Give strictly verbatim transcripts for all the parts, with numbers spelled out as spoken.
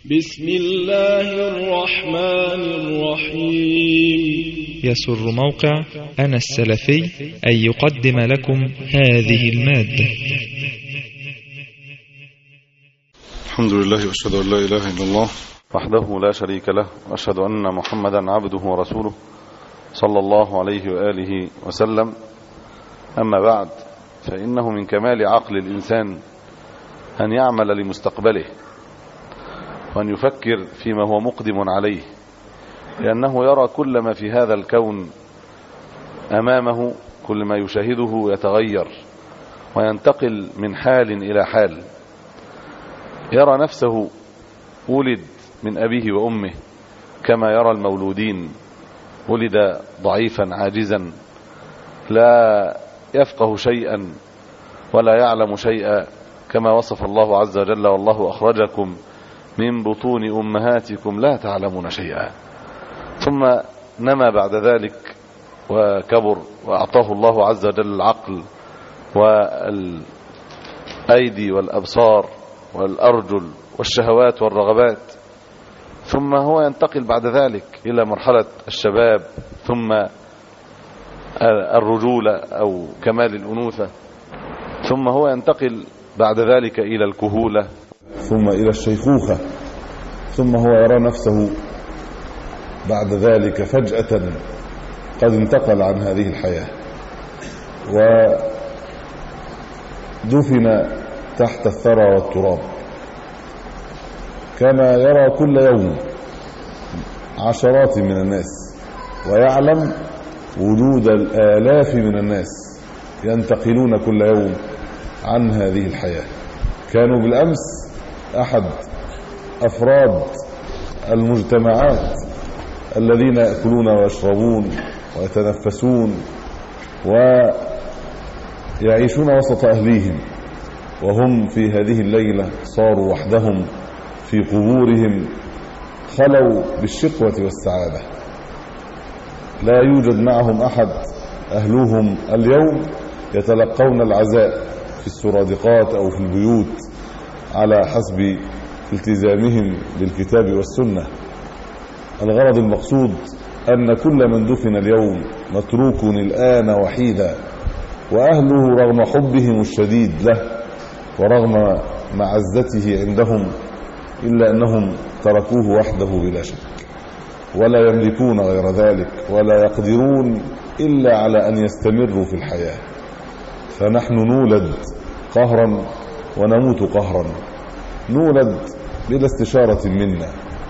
بسم الله الرحمن الرحيم. يسر موقع أنا السلفي أن يقدم لكم هذه المادة. الحمد لله وأشهد أن لا إله إلا الله وحده لا شريك له، وأشهد أن محمدا عبده ورسوله صلى الله عليه وآله وسلم. أما بعد، فإنه من كمال عقل الإنسان أن يعمل لمستقبله وأن يفكر فيما هو مقدم عليه، لأنه يرى كل ما في هذا الكون أمامه، كل ما يشاهده يتغير وينتقل من حال إلى حال. يرى نفسه ولد من أبيه وأمه كما يرى المولودين، ولد ضعيفا عاجزا لا يفقه شيئا ولا يعلم شيئا، كما وصف الله عز وجل: والله أخرجكم من بطون أمهاتكم لا تعلمون شيئا. ثم نما بعد ذلك وكبر، وأعطاه الله عز وجل العقل والأيدي والأبصار والأرجل والشهوات والرغبات. ثم هو ينتقل بعد ذلك إلى مرحلة الشباب، ثم الرجولة أو كمال الأنوثة، ثم هو ينتقل بعد ذلك إلى الكهولة، ثم إلى الشيخوخة، ثم هو يرى نفسه بعد ذلك فجأة قد انتقل عن هذه الحياة ودفن تحت الثرى والتراب، كما يرى كل يوم عشرات من الناس ويعلم وجود الآلاف من الناس ينتقلون كل يوم عن هذه الحياة. كانوا بالأمس أحد أفراد المجتمعات الذين يأكلون ويشربون ويتنفسون ويعيشون وسط أهليهم، وهم في هذه الليلة صاروا وحدهم في قبورهم، خلوا بالشقوة والسعادة، لا يوجد معهم أحد. أهلهم اليوم يتلقون العزاء في السرادقات أو في البيوت على حسب التزامهم بالكتاب والسنة. الغرض المقصود أن كل من دفن اليوم متروك الآن وحيدا، وأهله رغم حبهم الشديد له ورغم معزته عندهم إلا أنهم تركوه وحده بلا شك، ولا يملكون غير ذلك، ولا يقدرون إلا على أن يستمروا في الحياة. فنحن نولد قهرا ونموت قهرا، نولد بلا استشارة منا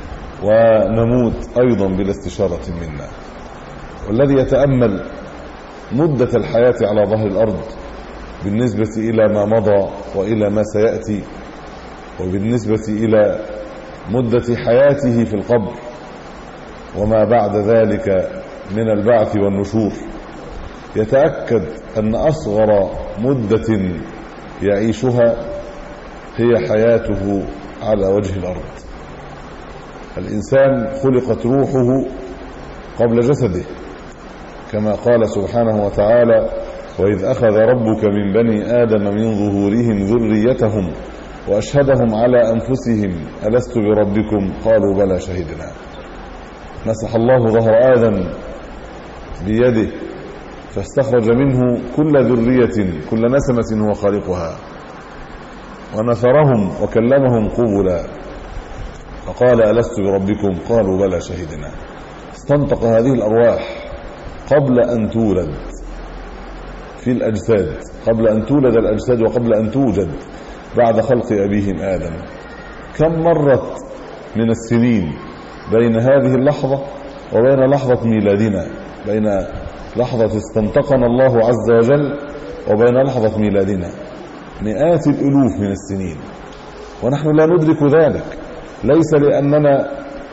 ونموت أيضا بلا استشارة منا. والذي يتأمل مدة الحياة على ظهر الأرض بالنسبة إلى ما مضى وإلى ما سيأتي، وبالنسبة إلى مدة حياته في القبر وما بعد ذلك من البعث والنشور، يتأكد أن أصغر مدة يعيشها هي حياته على وجه الأرض. الإنسان خلقت روحه قبل جسده، كما قال سبحانه وتعالى: وإذ أخذ ربك من بني آدم من ظهورهم ذريتهم وأشهدهم على أنفسهم ألست بربكم قالوا بلى شهدنا. مسح الله ظهر آدم بيده فاستخرج منه كل ذرية، كل نسمة هو خالقها، ونثرهم وكلمهم قبلا فقال ألست بربكم قالوا بلى شهدنا. استنطق هذه الأرواح قبل أن تولد في الأجساد، قبل أن تولد الأجساد وقبل أن توجد بعد خلق أبيهم آدم. كم مرت من السنين بين هذه اللحظة وبين لحظة ميلادنا، بين لحظة استنطقنا الله عز وجل وبين لحظة ميلادنا؟ مئات الألوف من السنين، ونحن لا ندرك ذلك، ليس لأننا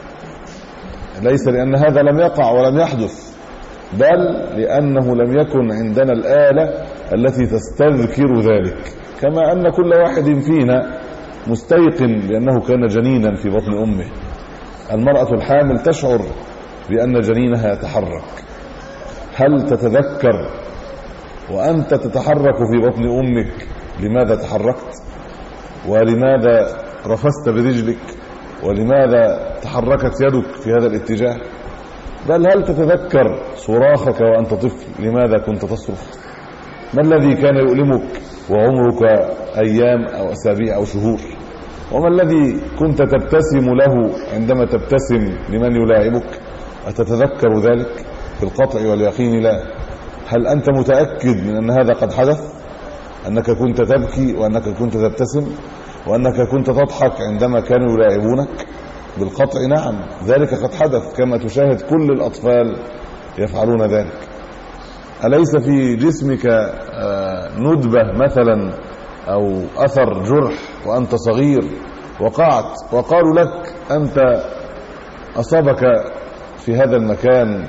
ليس لأن هذا لم يقع ولم يحدث، بل لأنه لم يكن عندنا الآلة التي تستذكر ذلك. كما أن كل واحد فينا مستيقن بأنه كان جنينا في بطن أمه. المرأة الحامل تشعر بأن جنينها يتحرك. هل تتذكر وأنت تتحرك في بطن أمك لماذا تحركت ولماذا رفست برجلك ولماذا تحركت يدك في هذا الاتجاه؟ بل هل تتذكر صراخك وأنت طفل؟ لماذا كنت تصرخ؟ ما الذي كان يؤلمك وعمرك أيام أو أسابيع أو شهور؟ وما الذي كنت تبتسم له عندما تبتسم لمن يلاعبك؟ أتتذكر ذلك؟ بالقطع واليقين لا. هل أنت متأكد من أن هذا قد حدث؟ أنك كنت تبكي وأنك كنت تبتسم وأنك كنت تضحك عندما كانوا يلاعبونك؟ بالقطع نعم، ذلك قد حدث، كما تشاهد كل الأطفال يفعلون ذلك. أليس في جسمك ندبة مثلا أو أثر جرح وأنت صغير وقعت وقالوا لك أنت أصابك في هذا المكان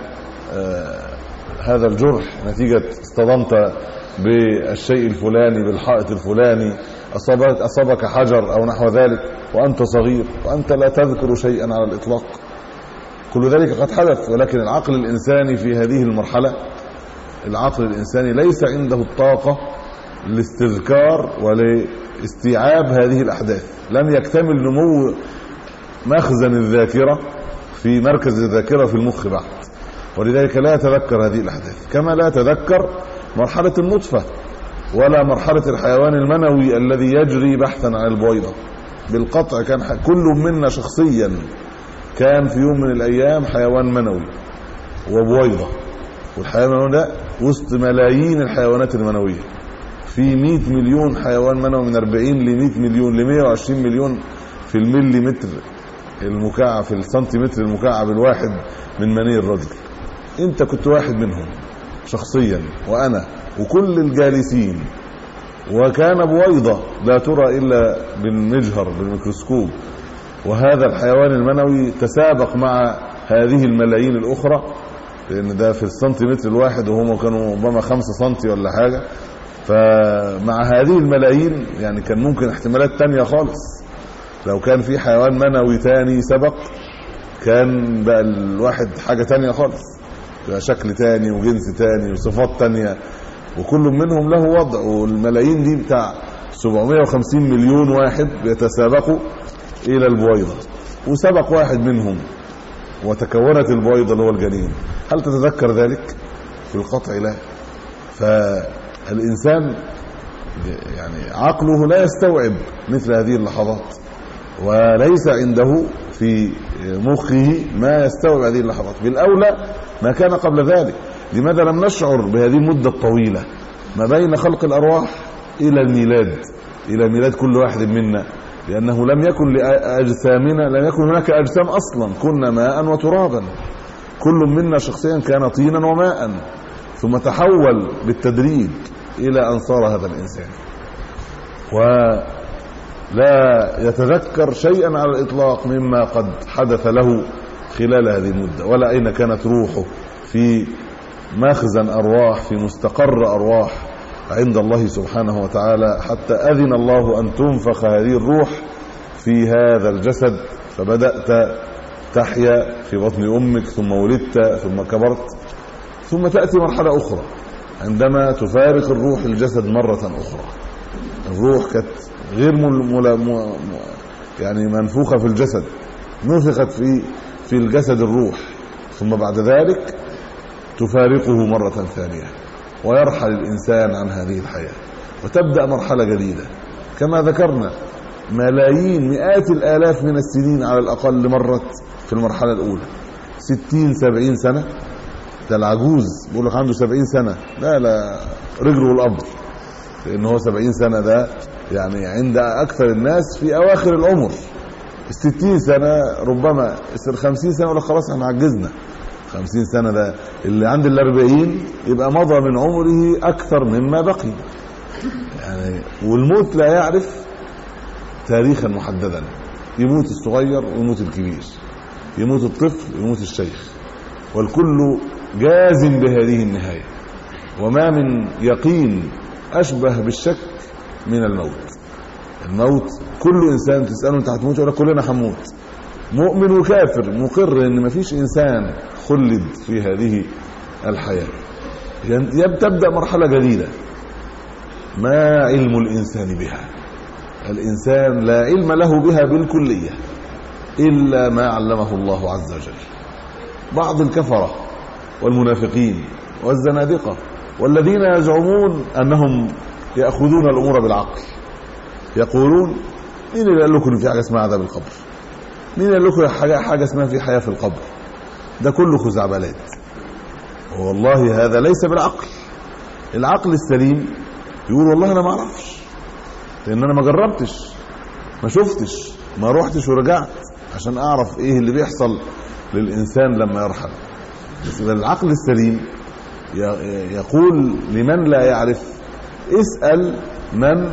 هذا الجرح نتيجة اصطدمت بالشيء الفلاني بالحائط الفلاني، أصابك, أصابك حجر أو نحو ذلك وأنت صغير وأنت لا تذكر شيئا على الإطلاق؟ كل ذلك قد حدث. ولكن العقل الإنساني في هذه المرحلة، العقل الإنساني ليس عنده الطاقة للاستذكار ولاستيعاب هذه الأحداث. لم يكتمل نمو مخزن الذاكرة في مركز الذاكرة في المخ بعد، ولذلك لا يتذكر هذه الأحداث، كما لا يتذكر مرحلة النطفة ولا مرحلة الحيوان المنوي الذي يجري بحثا عن البويضة. بالقطع كان كل منا شخصيا كان في يوم من الأيام حيوان منوي وبويضة، والحيوان المنوي ده وسط ملايين الحيوانات المنوية. في مئة مليون حيوان منوي، من أربعين ل مئة مليون ل مئة وعشرين مليون في المليمتر المكعب، في السنتيمتر المكعب الواحد من مني الرجل. انت كنت واحد منهم شخصيا، وانا وكل الجالسين، وكان بويضة لا ترى الا بالمجهر بالميكروسكوب. وهذا الحيوان المنوي تسابق مع هذه الملايين الاخرى، لان ده في السنتيمتر الواحد وهم كانوا ربما خمسة سنتي ولا حاجة. فمع هذه الملايين يعني كان ممكن احتمالات تانية خالص. لو كان في حيوان منوي تاني سبق كان بقى الواحد حاجة تانية خالص، بقى شكل تاني وجنس تاني وصفات تانية، وكل منهم له وضع. والملايين دي بتاع سبعمائة وخمسين مليون واحد بيتسابقوا الى البويضة، وسبق واحد منهم وتكونت البويضة اللي هو الجنين. هل تتذكر ذلك؟ في القطع لا. فالإنسان يعني عقله لا يستوعب مثل هذه اللحظات، وليس عنده في مخه ما يستوعب هذه اللحظات. بالأولى ما كان قبل ذلك. لماذا لم نشعر بهذه المدة الطويلة ما بين خلق الأرواح إلى الميلاد، إلى ميلاد كل واحد منا؟ لأنه لم يكن لأجسامنا، لم يكن هناك أجسام أصلا، كنا ماء وترابا. كل منا شخصيا كان طينا وماء، ثم تحول بالتدريج إلى أن صار هذا الإنسان، ولا يتذكر شيئا على الإطلاق مما قد حدث له خلال هذه المدة، ولا أين كانت روحه في مخزن أرواح، في مستقر أرواح عند الله سبحانه وتعالى، حتى أذن الله أن تنفخ هذه الروح في هذا الجسد. فبدأت تحيا في بطن أمك، ثم ولدت، ثم كبرت، ثم تأتي مرحلة أخرى عندما تفارق الروح الجسد مرة أخرى. الروح كانت غير مل... مل... يعني منفوخة في الجسد، نفخت في في الجسد الروح، ثم بعد ذلك تفارقه مرة ثانية، ويرحل الإنسان عن هذه الحياة، وتبدأ مرحلة جديدة. كما ذكرنا ملايين مئات الآلاف من السنين على الأقل مرت في المرحلة الأولى، ستين سبعين سنة. ده العجوز بيقول لك عنده سبعين سنة، لا لا رجله الأبر، لأن هو سبعين سنة ده يعني عند أكثر الناس في أواخر العمر. الستين سنة ربما يصير خمسين سنة ولا خلاص احنا عجزنا. خمسين سنة ده اللي عند الأربعين يبقى مضى من عمره أكثر مما بقي يعني. والموت لا يعرف تاريخا محددا، يموت الصغير ويموت الكبير، يموت الطفل ويموت الشيخ، والكل جازم بهذه النهاية. وما من يقين أشبه بالشك من الموت. الموت كل إنسان تسأله أنت هتموت ولا كلنا هنموت، مؤمن وكافر مقر ان مفيش انسان خلد في هذه الحياة. يعني تبدأ مرحلة جديدة ما علم الإنسان بها. الإنسان لا علم له بها بالكلية، إلا ما علمه الله عز وجل. بعض الكفرة والمنافقين والزنادقة والذين يزعمون أنهم يأخذون الأمور بالعقل يقولون: مين اللي قال لكم في حاجة اسمها عذاب القبر؟ مين اللي قال لكم حاجة, حاجة اسمها في حياة في القبر؟ ده كله خزعبلات. والله هذا ليس بالعقل. العقل السليم يقول: والله أنا ما أعرفش، لأن أنا ما جربتش، ما شفتش، ما روحتش ورجعت عشان أعرف إيه اللي بيحصل للإنسان لما يرحل. بس العقل السليم يقول لمن لا يعرف: اسأل من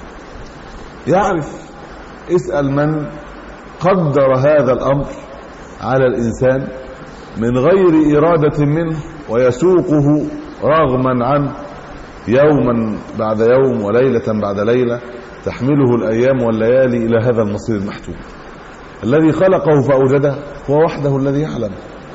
يعرف، اسأل من قدر هذا الأمر على الإنسان من غير إرادة منه ويسوقه رغما عنه يوما بعد يوم وليلة بعد ليلة تحمله الأيام والليالي إلى هذا المصير المحتوم. الذي خلقه فأوجده هو وحده الذي يعلم،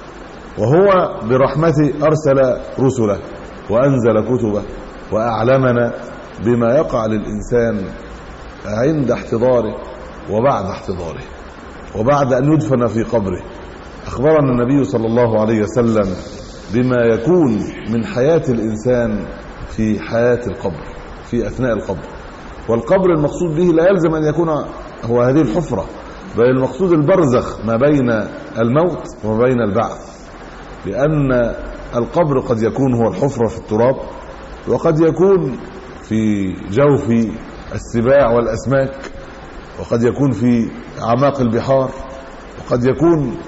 وهو برحمته أرسل رسله وأنزل كتبه وأعلمنا بما يقع للإنسان عند احتضاره وبعد احتضاره وبعد أن يدفن في قبره. أخبرنا النبي صلى الله عليه وسلم بما يكون من حياة الإنسان في حياة القبر، في أثناء القبر. والقبر المقصود به لا يلزم أن يكون هو هذه الحفرة، بل المقصود البرزخ ما بين الموت وما بين البعث، لأن القبر قد يكون هو الحفرة في التراب، وقد يكون في جوف السباع والأسماك، وقد يكون في أعماق البحار، وقد يكون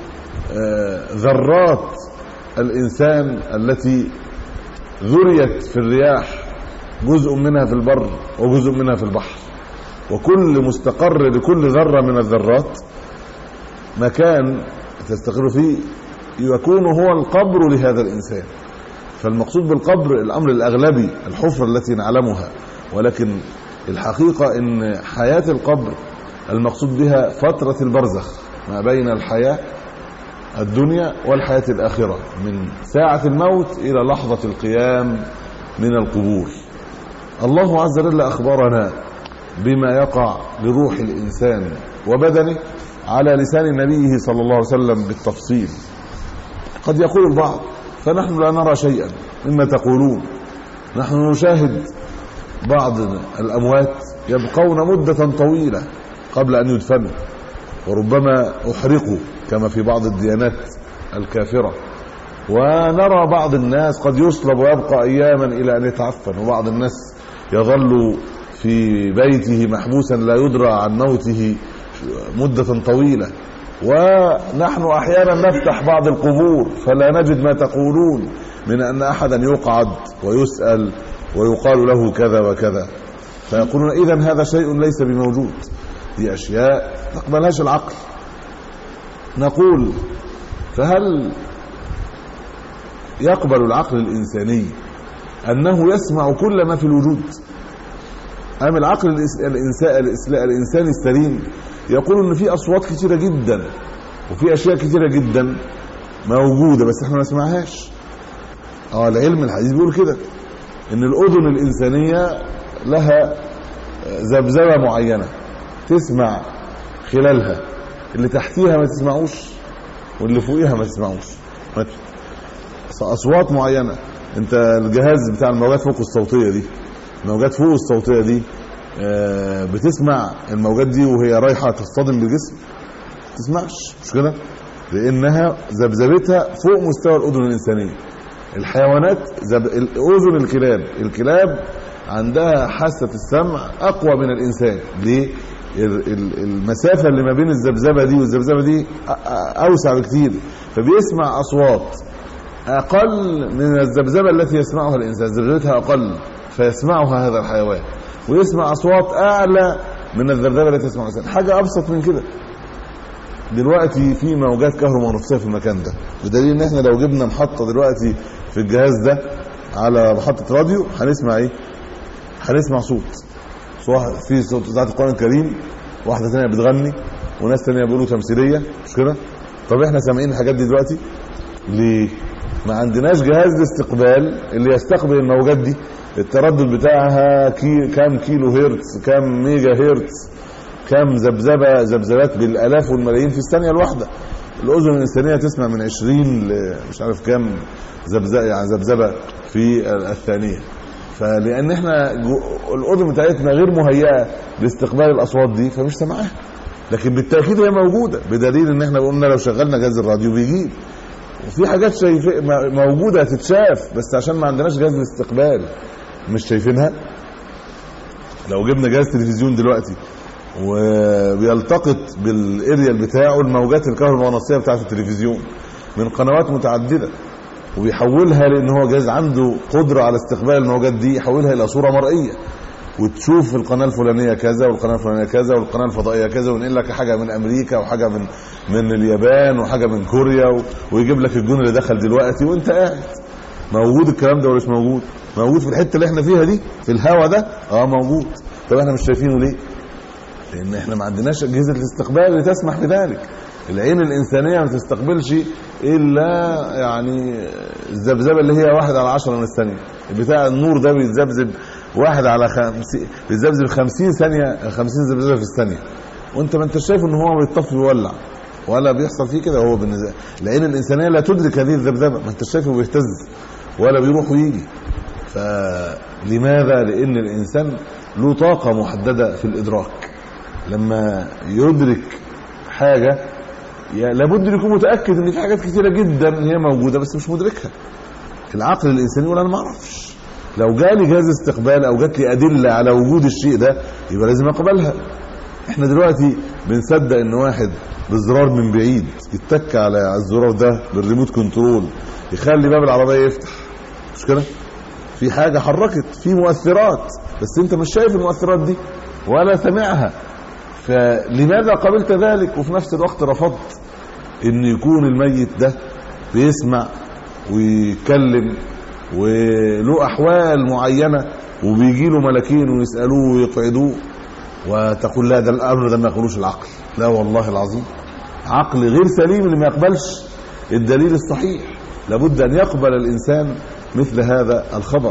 ذرات الإنسان التي ذريت في الرياح، جزء منها في البر وجزء منها في البحر، وكل مستقر لكل ذرة من الذرات مكان تستقر فيه يكون هو القبر لهذا الإنسان. فالمقصود بالقبر الأمر الأغلبي الحفرة التي نعلمها، ولكن الحقيقة إن حياة القبر المقصود بها فترة البرزخ ما بين الحياة الدنيا والحياة الآخرة، من ساعة الموت إلى لحظة القيام من القبور. الله عز وجل أخبرنا بما يقع لروح الإنسان وبدنه على لسان نبيه صلى الله عليه وسلم بالتفصيل. قد يقول البعض: فنحن لا نرى شيئا مما تقولون، نحن نشاهد بعض الأموات يبقون مدة طويلة قبل أن يدفنوا، وربما أحرقوا كما في بعض الديانات الكافرة، ونرى بعض الناس قد يصلب ويبقى أياما إلى أن يتعفن، وبعض الناس يظل في بيته محبوسا لا يدرى عن موته مدة طويلة. ونحن أحيانا نفتح بعض القبور فلا نجد ما تقولون من أن أحدا يقعد ويسأل ويقال له كذا وكذا، فيقولون: إذن هذا شيء ليس بموجود. دي أشياء تقبلهاش العقل. نقول: فهل يقبل العقل الإنساني أنه يسمع كل ما في الوجود؟ أم العقل الإنساني السليم يقول إن في أصوات كثيرة جدا وفي أشياء كثيرة جدا موجودة بس احنا ما نسمعهاش؟ اه العلم الحديث بيقول كده، إن الأذن الإنسانية لها ذبذبة معينة تسمع خلالها، اللي تحتيها ما تسمعوش واللي فوقيها ما تسمعوش، أصوات معينة. انت الجهاز بتاع الموجات فوق الصوتية دي، الموجات فوق الصوتية دي بتسمع الموجات دي وهي رايحة تصطدم بالجسم؟ تسمعش، مش كده؟ لأنها ذبذبتها فوق مستوى الأذن الإنسانية. الحيوانات زب... أذن الكلاب الكلاب عندها حاسة السمع أقوى من الإنسان. ليه؟ المسافة اللي ما بين الذبذبة دي والذبذبة دي أوسع بكتير، فبيسمع أصوات أقل من الذبذبة التي يسمعها الإنسان، ذبذبتها أقل فيسمعها هذا الحيوان، ويسمع أصوات أعلى من الذبذبة التي يسمعها الإنسان. حاجة أبسط من كده. دلوقتي في موجات كهرومغناطيسية في المكان ده، بدليل ان احنا لو جبنا محطة دلوقتي في الجهاز ده على محطة راديو هنسمع ايه؟ هنسمع صوت صوت في صوت بتاعت القرآن الكريم، واحدة ثانية بتغني وناس ثانية بيقولوا تمثيلية، مش كده؟ طب احنا سامعين الحاجات دي دلوقتي ليه؟ ما عندناش جهاز الاستقبال اللي يستقبل الموجات دي، التردد بتاعها كي كام كيلو هرتز، كام ميجا هرتز، كم ذبذبه ذبذبات بالالاف والملايين في الثانيه الواحده. الاذن الانسانيه تسمع من عشرين ل مش عارف كم ذبذبه يعني ذبذبه في الثانيه. فلان احنا الاذن بتاعتنا غير مهيئه لاستقبال الاصوات دي فمش سامعاها، لكن بالتاكيد هي موجوده، بدليل ان احنا قلنا لو شغلنا جهاز الراديو بيجيب. وفي حاجات شايفه موجوده تتشاف، بس عشان ما عندناش جهاز الاستقبال مش شايفينها. لو جبنا جهاز تلفزيون دلوقتي وبيلتقط بالاريال بتاعه الموجات الكهرومغناطيسيه بتاعه التلفزيون من قنوات متعدده وبيحولها، لان هو جهاز عنده قدره على استقبال الموجات دي، يحولها الى صوره مرئيه وتشوف القناه الفلانيه كذا والقناه الفلانيه كذا والقناه الفضائيه كذا، وينقل لك حاجه من امريكا وحاجه من من اليابان وحاجه من كوريا، ويجيب لك الجون اللي دخل دلوقتي وانت قاعد. موجود الكلام ده ولا مش موجود؟ موجود في الحته اللي احنا فيها دي، في الهوا ده اه موجود. طب احنا مش شايفينه ليه؟ لان احنا ما عندناش اجهزه الاستقبال اللي تسمح بذلك. العين الانسانيه ما تستقبلش الا يعني الذبذبه اللي هي واحد على عشرة من الثانيه. بتاع النور ده بيتذبذب واحد على خمسين، بيتذبذب خمسين ثانيه، خمسين ذبذبه في الثانيه، وانت ما انت شايف ان هو بيطفي ويولع ولا بيحصل فيه كده. هو بالنسبه العين الانسانيه لا تدرك هذه الذبذبه، ما انت شايفه بيهتز ولا بيروح ويجي. فلماذا؟ لان الانسان له طاقه محدده في الادراك. لما يدرك حاجه لابد ان يكون متاكد ان في حاجات كثيره جدا هي موجوده بس مش مدركها. العقل الانساني يقول انا ما اعرفش. لو جالي جهاز استقبال او جات لي ادله على وجود الشيء ده يبقى لازم اقبلها. احنا دلوقتي بنصدق ان واحد بزرار من بعيد يتك على الزرار ده بالريموت كنترول يخلي باب العربيه يفتح، مش كده؟ في حاجه حركت، في مؤثرات، بس انت مش شايف المؤثرات دي ولا سمعها. فلماذا قبلت ذلك وفي نفس الوقت رفضت ان يكون الميت ده بيسمع ويتكلم وله احوال معينه وبيجي له ملكين ويسالوه ويقعدوه، وتقول لا ده الامر ده ما يقولوش العقل؟ لا والله العظيم، عقل غير سليم اللي ما يقبلش الدليل الصحيح. لابد ان يقبل الانسان مثل هذا الخبر.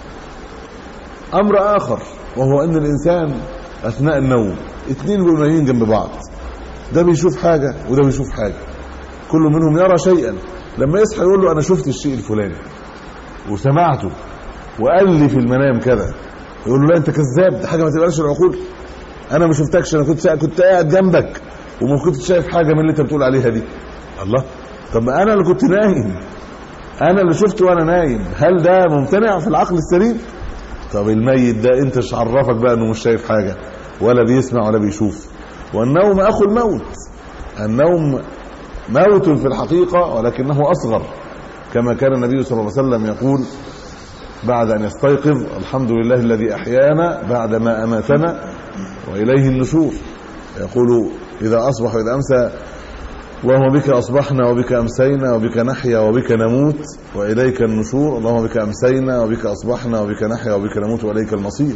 امر اخر وهو ان الانسان اثناء النوم اثنين بيبقوا نايمين جنب بعض، ده بيشوف حاجه وده بيشوف حاجه، كل منهم يرى شيئا. لما يصحى يقول له انا شفت الشيء الفلاني وسمعته وقال لي في المنام كذا، يقول له لا انت كذاب، ده حاجه ما تقبلش العقول، انا ما شفتكش، انا كنت كنت قاعد جنبك وما كنتش شايف حاجه من اللي انت بتقول عليها دي. الله، طب انا اللي كنت نايم، انا اللي شفته وانا نايم، هل ده ممتنع في العقل السليم؟ طب الميت ده انت ايش عرفك بقى انه مش شايف حاجه ولا بيسمع ولا بيشوف؟ والنوم اخو الموت. النوم موت في الحقيقه ولكنه اصغر، كما كان النبي صلى الله عليه وسلم يقول بعد ان يستيقظ: الحمد لله الذي احيانا بعد ما اماتنا واليه النشور. يقول اذا اصبح واذا امسى: اللهم بك اصبحنا وبك امسينا وبك نحيا وبك نموت واليك النشور. اللهم بك امسينا وبك اصبحنا وبك نحيا وبك نموت واليك المصير.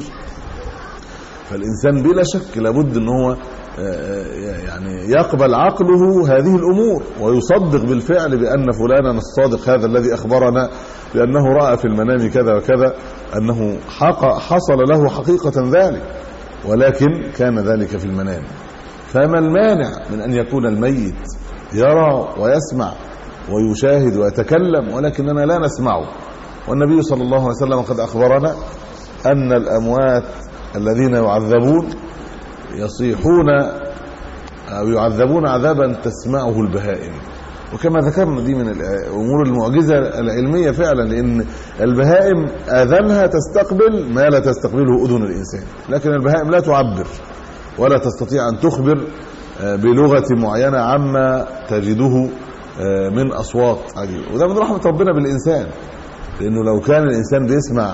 فالانسان بلا شك لابد ان هو يعني يقبل عقله هذه الامور ويصدق بالفعل بان فلانا الصادق هذا الذي اخبرنا بانه راى في المنام كذا وكذا انه حصل له حقيقه ذلك، ولكن كان ذلك في المنام. فما المانع من ان يكون الميت يرى ويسمع ويشاهد ويتكلم ولكننا لا نسمعه؟ والنبي صلى الله عليه وسلم قد اخبرنا ان الاموات الذين يعذبون يصيحون او يعذبون عذابا تسمعه البهائم. وكما ذكرنا دي من الامور المعجزه العلميه فعلا، لان البهائم اذانها تستقبل ما لا تستقبله اذن الانسان، لكن البهائم لا تعبر ولا تستطيع ان تخبر بلغه معينه عما تجده من اصوات عجيبه. وده من رحمه ربنا بالانسان، لانه لو كان الانسان بيسمع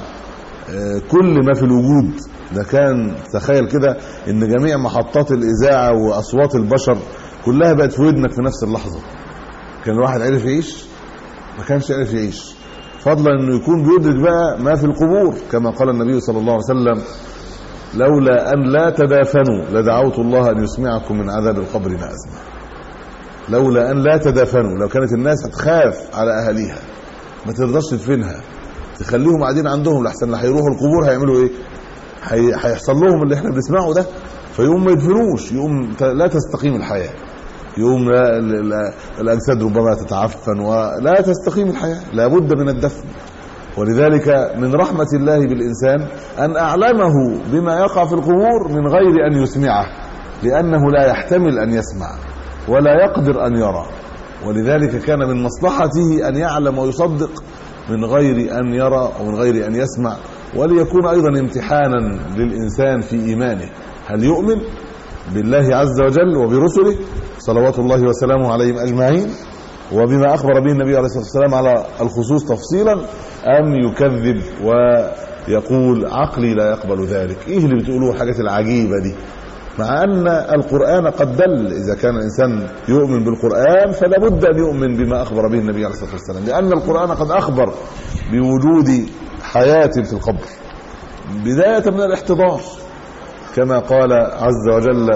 كل ما في الوجود ده كان تخيل كده ان جميع محطات الاذاعه واصوات البشر كلها بقت في ودنك في نفس اللحظه، كان الواحد عرف يعيش؟ ما كانش عرف يعيش، فضلا انه يكون بيدرك بقى ما في القبور، كما قال النبي صلى الله عليه وسلم: لولا ان لا تدافنوا لدعوت الله ان يسمعكم من عذاب القبر ما اسمع. لولا ان لا تدافنوا، لو كانت الناس هتخاف على اهاليها ما ترضاش تدفنها، تخليهم قاعدين عندهم لحسن اللي هيروحوا القبور هيعملوا ايه؟ هيحصل لهم اللي احنا بنسمعه ده، فيقوم ما يدفنوش، يقوم لا تستقيم الحياة، يقوم الأجساد ربما تتعفن ولا تستقيم الحياة، لابد من الدفن. ولذلك من رحمة الله بالإنسان أن أعلمه بما يقع في القبور من غير أن يسمعه، لأنه لا يحتمل أن يسمع ولا يقدر أن يرى. ولذلك كان من مصلحته أن يعلم ويصدق من غير أن يرى ومن غير أن يسمع، وليكون أيضا امتحانا للإنسان في إيمانه، هل يؤمن بالله عز وجل وبرسله صلوات الله وسلامه عليهم أجمعين وبما أخبر به النبي عليه الصلاة والسلام على الخصوص تفصيلا، أم يكذب ويقول عقلي لا يقبل ذلك. إيه اللي بتقولوه الحاجات العجيبة دي؟ مع أن القرآن قد دل، إذا كان الإنسان يؤمن بالقرآن فلا بد أن يؤمن بما أخبر به النبي عليه الصلاة والسلام، لأن القرآن قد أخبر بوجود حياة في القبر بداية من الاحتضار، كما قال عز وجل: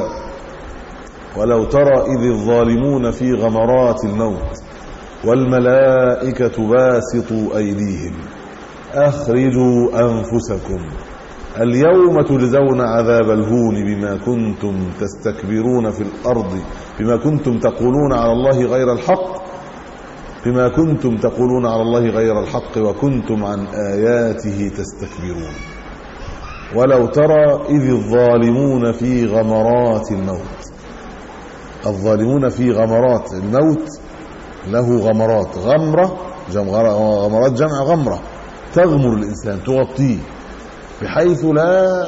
ولو ترى إذ الظالمون في غمرات الموت والملائكة باسطوا أيديهم أخرجوا أنفسكم اليوم تجزون عذاب الهون بما كنتم تستكبرون في الأرض بما كنتم تقولون على الله غير الحق بما كنتم تقولون على الله غير الحق وكنتم عن آياته تستكبرون. ولو ترى إذ الظالمون في غمرات الموت، الظالمون في غمرات الموت له غمرات، غمرة غمرات جمع غمرة، تغمر الإنسان تغطيه بحيث لا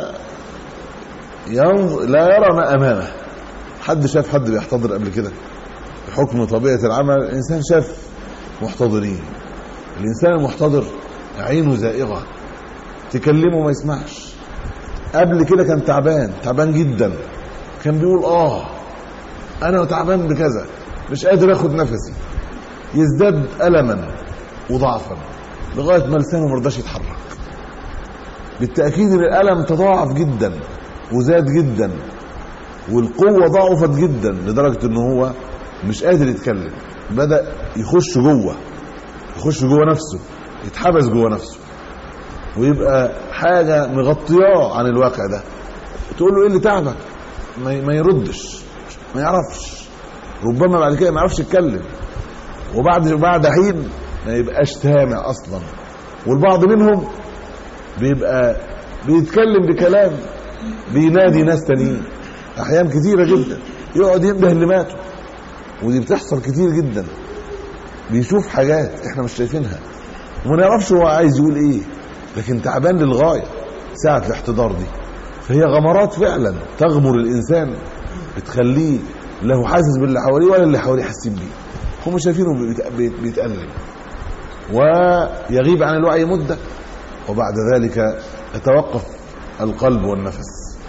ينظر لا يرى ما أمامه. حد شاف حد بيحتضر قبل كده؟ بحكم طبيعة العمل الإنسان شاف محتضرين. الإنسان المحتضر عينه زائغة، تكلمه ما يسمعش. قبل كده كان تعبان تعبان جدا، كان بيقول آه أنا تعبان بكذا، مش قادر أخد نفسي، يزداد ألما وضعفا لغاية ما لسانه مرضاش يتحرك. بالتأكيد الألم تضاعف جدا وزاد جدا، والقوة ضعفت جدا لدرجة أنه هو مش قادر يتكلم، بدأ يخش جوه يخش جوه نفسه، يتحبس جوه نفسه، ويبقى حاجة مغطياه عن الواقع ده. تقول له إيه اللي تعبك؟ ما يردش، ما يعرفش، ربما بعد كده ما يعرفش يتكلم، وبعد بعد حين ما يبقاش سامع أصلا. والبعض منهم بيبقى بيتكلم بكلام بينادي ناس تانيين، احيان كتيره جدا يقعد ينده اللي ماتوا، ودي بتحصل كتير جدا. بيشوف حاجات احنا مش شايفينها وما نعرفش هو عايز يقول ايه، لكن تعبان للغايه ساعه الاحتضار دي. فهي غمرات فعلا تغمر الانسان، بتخليه له حاسس باللي حواليه ولا اللي حواليه حاسين بيه، هم شايفينه بيتألم ويغيب عن الوعي مده، وبعد ذلك يتوقف القلب والنفس.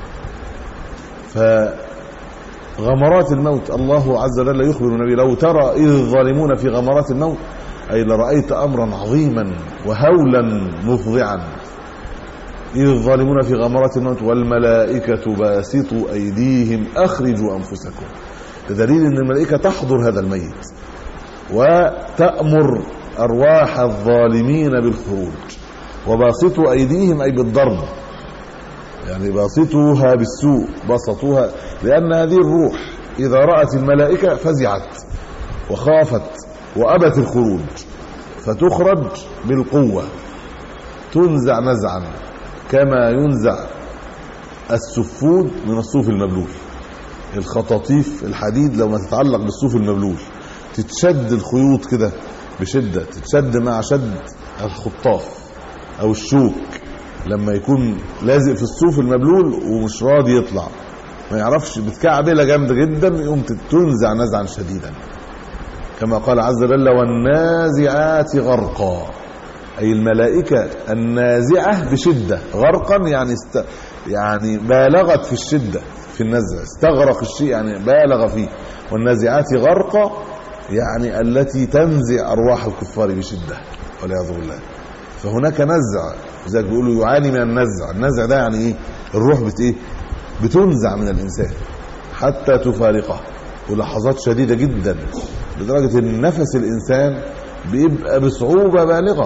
فغمرات الموت الله عز وجل يخبر النبي: لو ترى إذ الظالمون في غمرات الموت، أي لرأيت أمرا عظيما وهولا مفضعا. إذ الظالمون في غمرات الموت والملائكة باسطوا أيديهم أخرجوا أنفسكم، لدليل أن الملائكة تحضر هذا الميت وتأمر أرواح الظالمين بالخروج. وباسطوا أيديهم أي بالضرب، يعني باسطوها بالسوء، بسطوها، لأن هذه الروح إذا رأت الملائكة فزعت وخافت وأبت الخروج، فتخرج بالقوة، تنزع نزعا كما ينزع السفود من الصوف المبلول. الخطاطيف الحديد لو ما تتعلق بالصوف المبلول تتشد الخيوط كده بشدة، تتشد مع شد الخطاف او الشوك لما يكون لازق في الصوف المبلول ومش راضي يطلع، ما يعرفش، بتكعبله جامده جدا، يقوم تنزع نزعا شديدا، كما قال عز وجل: والنازعات غرقا، اي الملائكه النازعه بشده، غرقا يعني است... يعني بالغت في الشده في النزع، استغرق الشيء يعني بالغ فيه. والنازعات غرقا يعني التي تنزع ارواح الكفار بشده والعياذ بالله. فهناك نزع، زي ما بيقولوا يعاني من النزع. النزع ده يعني ايه؟ الروح بت ايه؟ بتنزع من الانسان حتى تفارقه، ولحظات شديده جدا، لدرجه ان نفس الانسان بيبقى بصعوبه بالغه.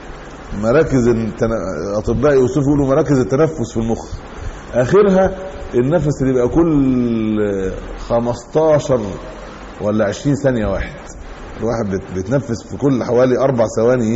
مراكز الاطباء يوصفوا له مراكز التنفس في المخ، اخرها النفس اللي بقى كل خمستاشر ولا عشرين ثانية واحد، الواحد بيتنفس في كل حوالي أربع ثواني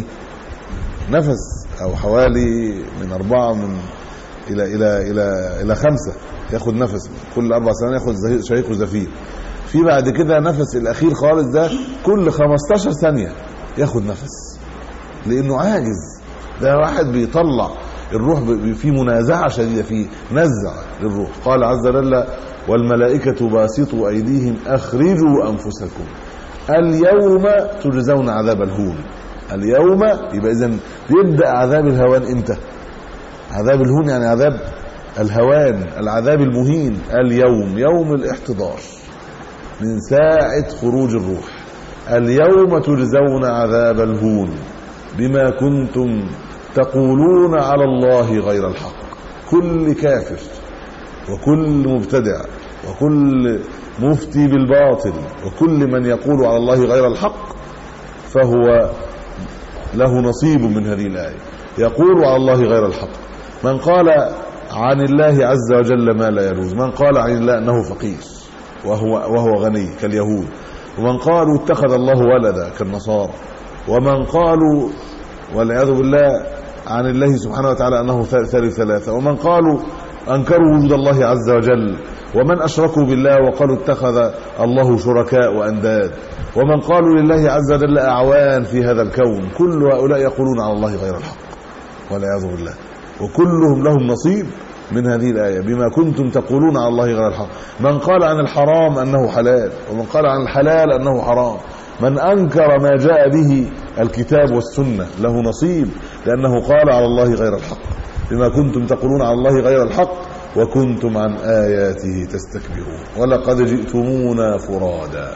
نفس، أو حوالي من أربعة من إلى إلى إلى إلى خمسة ياخد نفس كل أربع ثواني، ياخد شهيق وزفير. في بعد كده نفس الأخير خالص ده كل خمستاشر ثانية ياخد نفس، لأنه عاجز. ده واحد بيطلع الروح في منازعة شديدة، فيه نزع للروح. قال عز وجل: والملائكة باسطوا أيديهم أخرجوا أنفسكم اليوم تجزون عذاب الهون. اليوم يبقى إذن بيبدأ عذاب الهوان إمتى؟ عذاب الهون يعني عذاب الهوان، العذاب المهين. اليوم يوم الاحتضار من ساعة خروج الروح. اليوم تجزون عذاب الهون بما كنتم تقولون على الله غير الحق. كل كافر وكل مبتدع وكل مفتي بالباطل وكل من يقول على الله غير الحق فهو له نصيب من هذه الآية. يقول على الله غير الحق من قال عن الله عز وجل ما لا يجوز، من قال عن الله أنه فقير وهو, وهو غني كاليهود، ومن قالوا اتخذ الله ولدا كالنصارى، ومن قالوا والعياذ بالله عن الله سبحانه وتعالى أنه ثالث ثلاثة، ومن قالوا أنكروا وجود الله عز وجل، ومن أشركوا بالله وقالوا اتخذ الله شركاء وأنداد، ومن قالوا لله عز وجل أعوان في هذا الكون. كل هؤلاء يقولون على الله غير الحق والعياذ بالله، وكلهم لهم نصيب من هذه الآية بما كنتم تقولون على الله غير الحق. من قال عن الحرام أنه حلال، ومن قال عن الحلال أنه حرام، من أنكر ما جاء به الكتاب والسنة له نصيب، لأنه قال على الله غير الحق بما كنتم تقولون على الله غير الحق وكنتم عن آياته تستكبرون. ولقد جئتمونا فرادا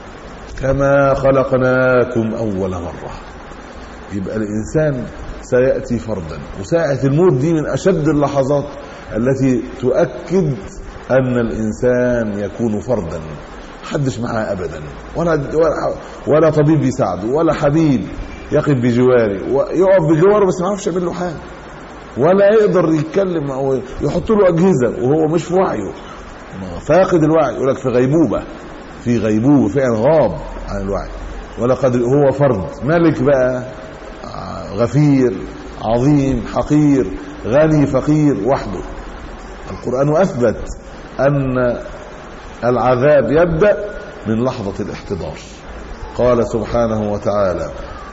كما خلقناكم أول مرة. يبقى الإنسان سيأتي فردا، وساعة الموت دي من أشد اللحظات التي تؤكد أن الإنسان يكون فردا، محدش معاه أبدا، ولا, ولا طبيب يساعده، ولا حبيب يقف بجواره، ويقف بجواره بس ما يعرفش يعمل له حاجة، ولا يقدر يتكلم أو يحط له أجهزة وهو مش في وعيه، فاقد الوعي، يقول لك في غيبوبة، في غيبوبة فعلا غاب عن الوعي. ولقد هو فرد، ملك بقى، غفير عظيم حقير غني فقير وحده. القرآن أثبت أن العذاب يبدأ من لحظة الاحتضار. قال سبحانه وتعالى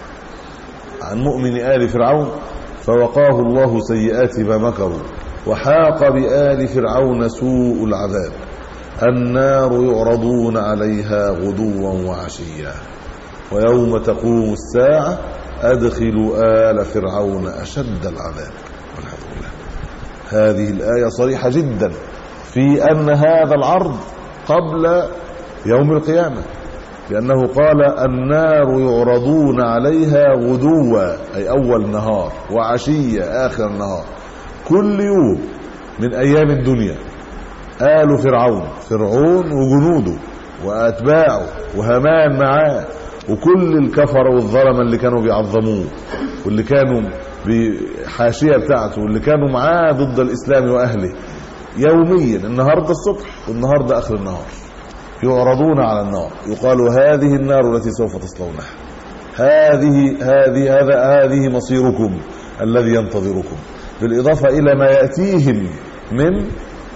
عن مؤمن آل فرعون: فوقاه الله سيئات ما مكروا وحاق بآل فرعون سوء العذاب النار يعرضون عليها غدوا وعشيا ويوم تقوم الساعة أدخلوا آل فرعون أشد العذاب. والحمد لله. هذه الآية صريحة جدا في أن هذا العرض قبل يوم القيامة، لأنه قال النار يعرضون عليها غدوا أي أول نهار، وعشية آخر النهار. كل يوم من أيام الدنيا آل فرعون، فرعون وجنوده وأتباعه وهامان معاه وكل الكفر والظلم اللي كانوا بيعظموه واللي كانوا بحاشية بتاعته واللي كانوا معاه ضد الإسلام وأهله، يوميا النهاردة الصبح والنهاردة آخر النهار يعرضون على النار. يقال هذه النار التي سوف تصلونها، هذه هذه هذا هذه مصيركم الذي ينتظركم، بالإضافة إلى ما يأتيهم من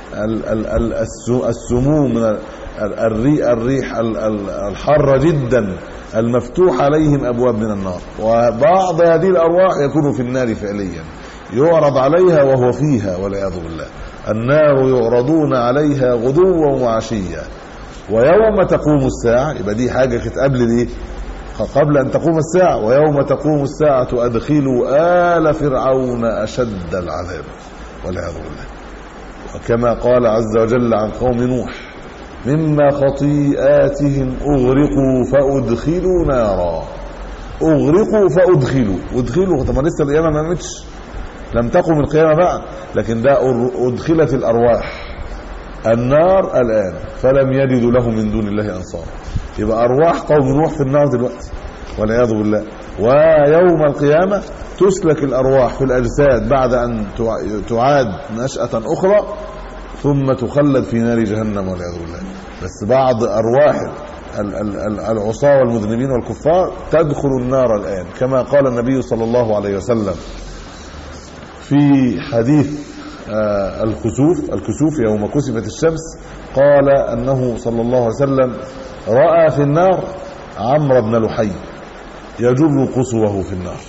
السموم، من الريح الحارة جدا المفتوح عليهم أبواب من النار. وبعض هذه الأرواح يكون في النار فعليا، يعرض عليها وهو فيها والعياذ بالله. النار يعرضون عليها غدوا وعشيا ويوم تقوم الساعة. يبقى دي حاجة كانت قبل دي، قبل أن تقوم الساعة. ويوم تقوم الساعة أدخلوا آل فرعون أشد العذاب والعياذ بالله. وكما قال عز وجل عن قوم نوح: مما خطيئاتهم أغرقوا فأدخلوا نارا. أغرقوا فأدخلوا، أدخلوا، طب لسه القيامة ما قامتش، لم تقم القيامة بعد، لكن ده أدخلت الأرواح النار الآن فلم يجدوا له من دون الله أنصار. يبقى أرواح قوم نوح في النار دلوقتي والعياذ بالله. ويوم القيامة تسلك الأرواح في الأجساد بعد أن تعاد نشأة أخرى ثم تخلد في نار جهنم والعياذ بالله. بس بعض أرواح العصاة والمذنبين والكفار تدخل النار الآن، كما قال النبي صلى الله عليه وسلم في حديث الكسوف الكسوف يوم كسفت الشمس، قال أنه صلى الله عليه وسلم رأى في النار عمرو بن لحي يجر قصوه في النار.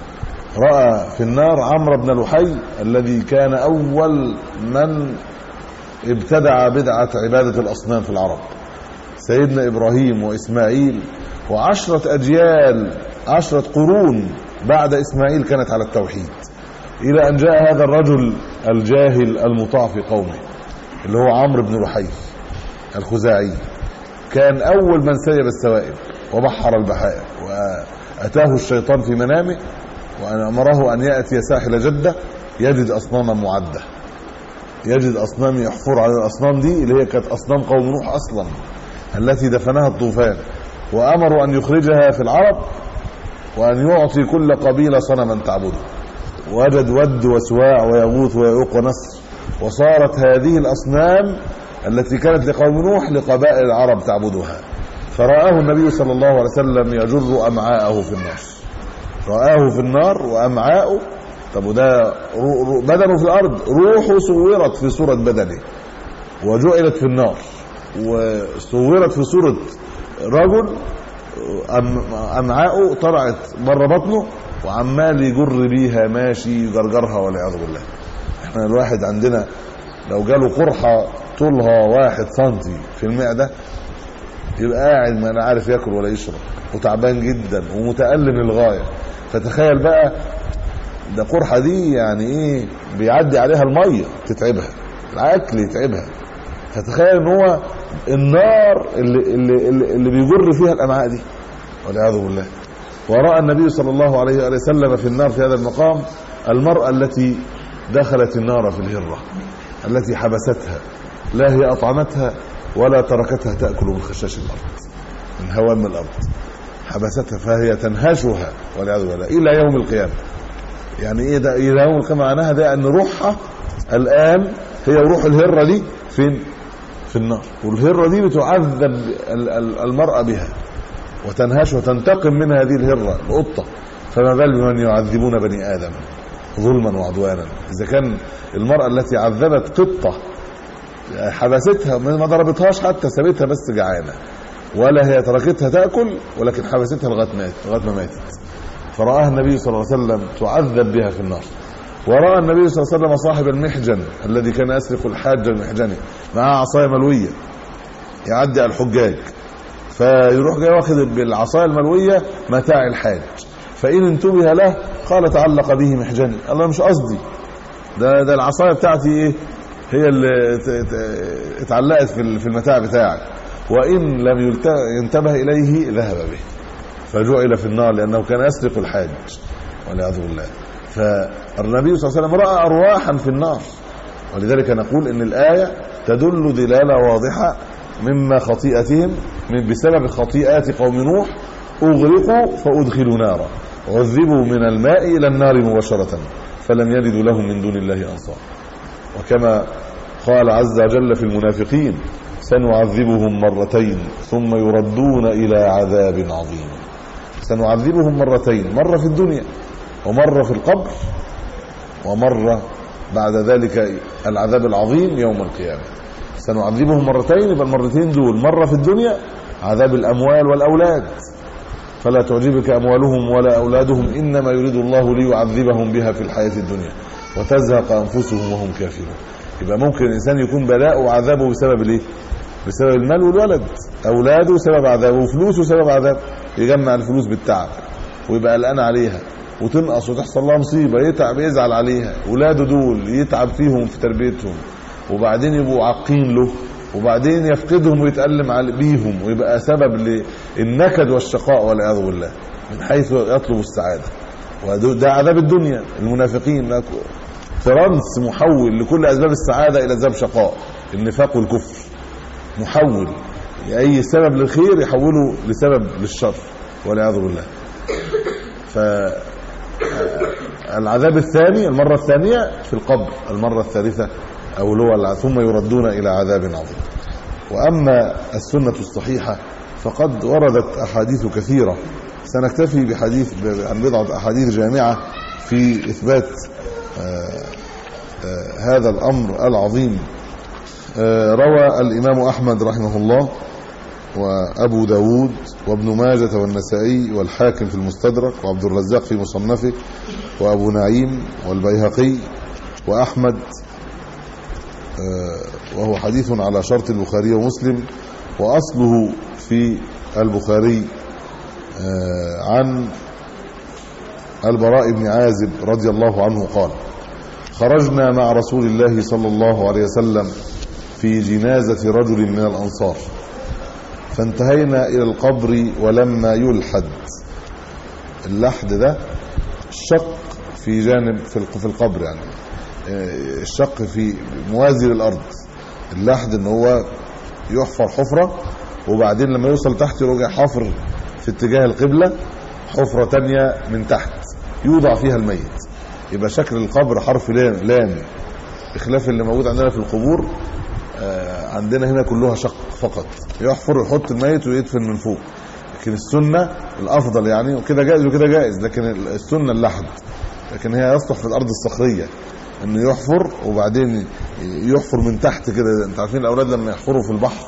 رأى في النار عمرو بن لحي الذي كان أول من ابتدع بدعة عبادة الأصنام في العرب. سيدنا إبراهيم وإسماعيل وعشرة أجيال عشرة قرون بعد إسماعيل كانت على التوحيد، إلى أن جاء هذا الرجل الجاهل المطاع في قومه اللي هو عمرو بن لحي الخزاعي. كان أول من سيب السوائب وبحر البحائر، وأتاه الشيطان في منامه وأن أمره أن يأتي ساحل جدة يجد أصناما معدة، يجد أصنام يحفر على الأصنام دي اللي هي كانت أصنام قوم نوح أصلا التي دفنها الطوفان، وأمروا أن يخرجها في العرب وأن يعطي كل قبيلة صنما تعبده. وجد ود وسواع ويغوث ويعوق ونسر، وصارت هذه الأصنام التي كانت لقوم نوح لقبائل العرب تعبدها. فرآه النبي صلى الله عليه وسلم يجر أمعاءه في النار، رآه في النار وأمعاءه. طب وده بدنه في الأرض، روحه صورت في صورة بدنه وجعلت في النار، وصورت في صورة رجل أمعاءه طلعت بره بطنه وعمال يجر بيها ماشي يجرجرها والعياذ بالله. احنا الواحد عندنا لو جاله قرحة طولها واحد سنتي في المعدة يبقى قاعد ما انا عارف ياكل ولا يشرب وتعبان جدا ومتألم للغاية. فتخيل بقى ده قرحة دي يعني ايه بيعدي عليها المية تتعبها، الأكل يتعبها. فتخيل ان هو النار اللي, اللي, اللي بيجر فيها الأمعاء دي والعياذ بالله. ورأى النبي صلى الله عليه وسلم في النار في هذا المقام المرأة التي دخلت النار في الهرة التي حبستها، لا هي أطعمتها ولا تركتها تأكل من خشاش الأرض من هوام الأرض، حبستها فهي تنهشها والعياذ بالله إلى يوم القيامة. يعني إيه ده إلى يوم القيامة؟ معناها ده أن روحها الآن هي روح الهرة دي فين؟ في النار. والهرة دي بتعذب المرأة بها وتنهش وتنتقم من هذه الهرة القطة، فما بال بمن يعذبون بني آدم ظلما وعدوانا. إذا كان المرأة التي عذبت قطة حبستها ما ضربتهاش حتى، سابتها بس جعانة، ولا هي تركتها تأكل ولكن حبستها لغاية مات لغاية ما ماتت. فرآها النبي صلى الله عليه وسلم تعذب بها في النار. ورأى النبي صلى الله عليه وسلم صاحب المحجن الذي كان يسرق الحاج المحجني معاه عصاية ملوية يعدي على الحجاج، فيروح جاي واخد بالعصاية الملوية متاع الحاج، فإن انتبه له قال تعلق به محجني. الله مش قصدي، ده ده العصاية بتاعتي ايه هي اللي اتعلقت في المتاع بتاعك، وإن لم ينتبه إليه ذهب به فجعل في النار لأنه كان يسرق الحاج والعياذ بالله. فالنبي صلى الله عليه وسلم رأى أرواحا في النار. ولذلك نقول إن الآية تدل دلالة واضحة مما خطيئتهم من بسبب خطيئات قوم نوح أغرقوا فأدخلوا نارا عذبوا من الماء إلى النار مباشرة فلم يجدوا لهم من دون الله أنصار. وكما قال عز وجل في المنافقين سنعذبهم مرتين ثم يردون إلى عذاب عظيم. سنعذبهم مرتين، مرة في الدنيا ومرة في القبر ومرة بعد ذلك العذاب العظيم يوم القيامة. سنعذبهم مرتين، يبقى المرتين دول مرة في الدنيا عذاب الأموال والأولاد، فلا تعجبك أموالهم ولا أولادهم إنما يريد الله ليعذبهم بها في الحياة الدنيا وتزهق أنفسهم وهم كافرون. يبقى ممكن الإنسان يكون بلاء وعذابه بسبب الايه؟ بسبب المال والولد، أولاده سبب عذابه وفلوسه سبب عذابه، يجمع الفلوس بالتعب ويبقى قلقان عليها وتنقص وتحصل لها مصيبة يتعب يزعل عليها، ولاده دول يتعب فيهم في تربيتهم وبعدين يبقوا عاقين له وبعدين يفقدهم ويتألم بيهم ويبقى سبب للنكد والشقاء والعياذ بالله من حيث يطلب السعادة. وده عذاب الدنيا. المنافقين ترانس محول لكل أسباب السعادة إلى أسباب شقاء، النفاق والكفر محول، أي سبب للخير يحوله لسبب للشر والعياذ بالله. فالعذاب الثاني المرة الثانية في القبر، المرة الثالثة أو لو ثم يردون إلى عذاب عظيم. وأما السنة الصحيحة فقد وردت أحاديث كثيرة، سنكتفي بحديث عن بضعة أحاديث جامعة في إثبات آآ آآ هذا الأمر العظيم. روى الإمام أحمد رحمه الله وأبو داود وابن ماجة والنسائي والحاكم في المستدرك وعبد الرزاق في مصنفه وأبو نعيم والبيهقي وأحمد، وهو حديث على شرط البخاري ومسلم، وأصله في البخاري عن البراء بن عازب رضي الله عنه قال: خرجنا مع رسول الله صلى الله عليه وسلم في جنازة رجل من الأنصار، فانتهينا إلى القبر ولما يلحد. اللحد ده الشق في جانب في القبر، يعني الشق في موازي للأرض. اللحد ان هو يحفر حفرة وبعدين لما يوصل تحت يرجع حفر في اتجاه القبلة حفرة تانية من تحت يوضع فيها الميت. يبقى شكل القبر حرف لام لام بخلاف اللي موجود عندنا في القبور. آه عندنا هنا كلها شق فقط، يحفر ويحط الميت ويدفن من فوق. لكن السنة الأفضل يعني، وكده جائز وكده جائز، لكن السنة اللحد، لكن هي يصلح في الأرض الصخرية انه يحفر وبعدين يحفر من تحت كده. انت عارفين الاولاد لما يحفروا في البحر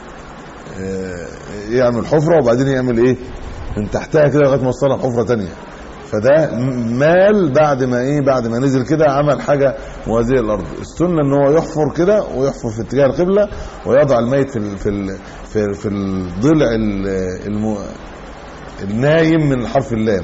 يعمل حفرة وبعدين يعمل ايه من تحتها كده لغايه ما يوصلها حفرة تانية. فده مال بعد ما ايه بعد ما نزل كده عمل حاجة موازية للارض. السنة ان هو يحفر كده ويحفر في اتجاه القبلة ويضع الميت في في في, في الضلع المو النايم من حرف اللام.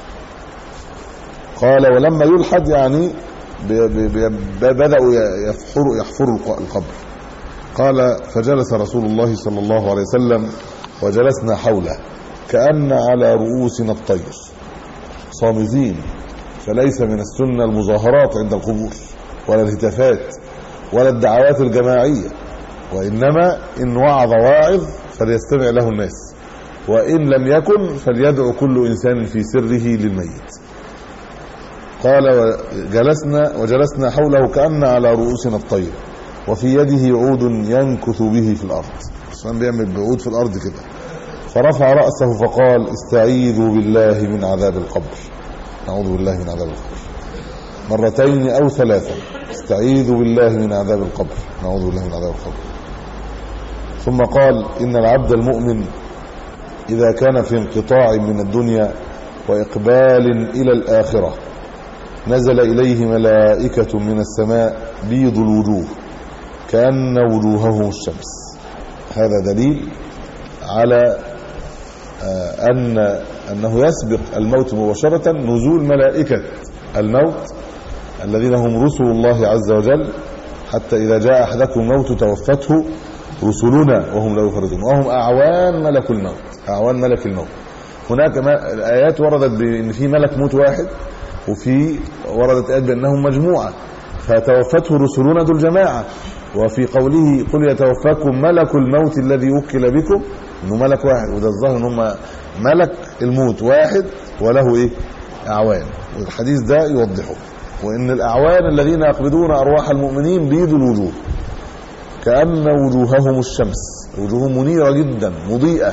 قال: ولما يلحد يعني بدأوا يحفروا يحفروا القبر. قال: فجلس رسول الله صلى الله عليه وسلم وجلسنا حوله كأن على رؤوسنا الطير صامتين. فليس من السنة المظاهرات عند القبور ولا الهتافات ولا الدعوات الجماعية، وإنما إن وعظ واعظ فليستمع له الناس، وإن لم يكن فليدعو كل إنسان في سره للميت. قال: وجلسنا وجلسنا حوله كأن على رؤوسنا الطير وفي يده عود ينكث به في الأرض. عشان بيعمل بعود في الأرض كده. فرفع رأسه فقال: استعيذوا بالله من عذاب القبر. نعوذ بالله من عذاب القبر مرتين أو ثلاثا. استعيذوا بالله من عذاب القبر. نعوذ بالله من عذاب القبر. ثم قال: إن العبد المؤمن إذا كان في انقطاع من الدنيا وإقبال إلى الآخرة نزل إليه ملائكة من السماء بيض الوجوه كأن وجوههم الشمس. هذا دليل على أن أنه يسبق الموت مباشرة نزول ملائكة الموت الذين هم رسل الله عز وجل، حتى إذا جاء أحدكم الموت توفته رسلنا وهم لا يفرطون، وهم أعوان ملك الموت أعوان ملك الموت. هناك آيات وردت بأن في ملك موت واحد، وفي وردت آيات بأنهم مجموعة، فتوفته رسلنا دول جماعة. وفي قوله: قل يتوفاكم ملك الموت الذي وكل بكم، انه ملك واحد، وده الظاهر ان هم ملك الموت واحد وله ايه اعوان، والحديث ده يوضحه. وان الاعوان الذين يقبضون ارواح المؤمنين بيض الوجوه كأن وجوههم الشمس، وجوههم منيرة جدا مضيئة،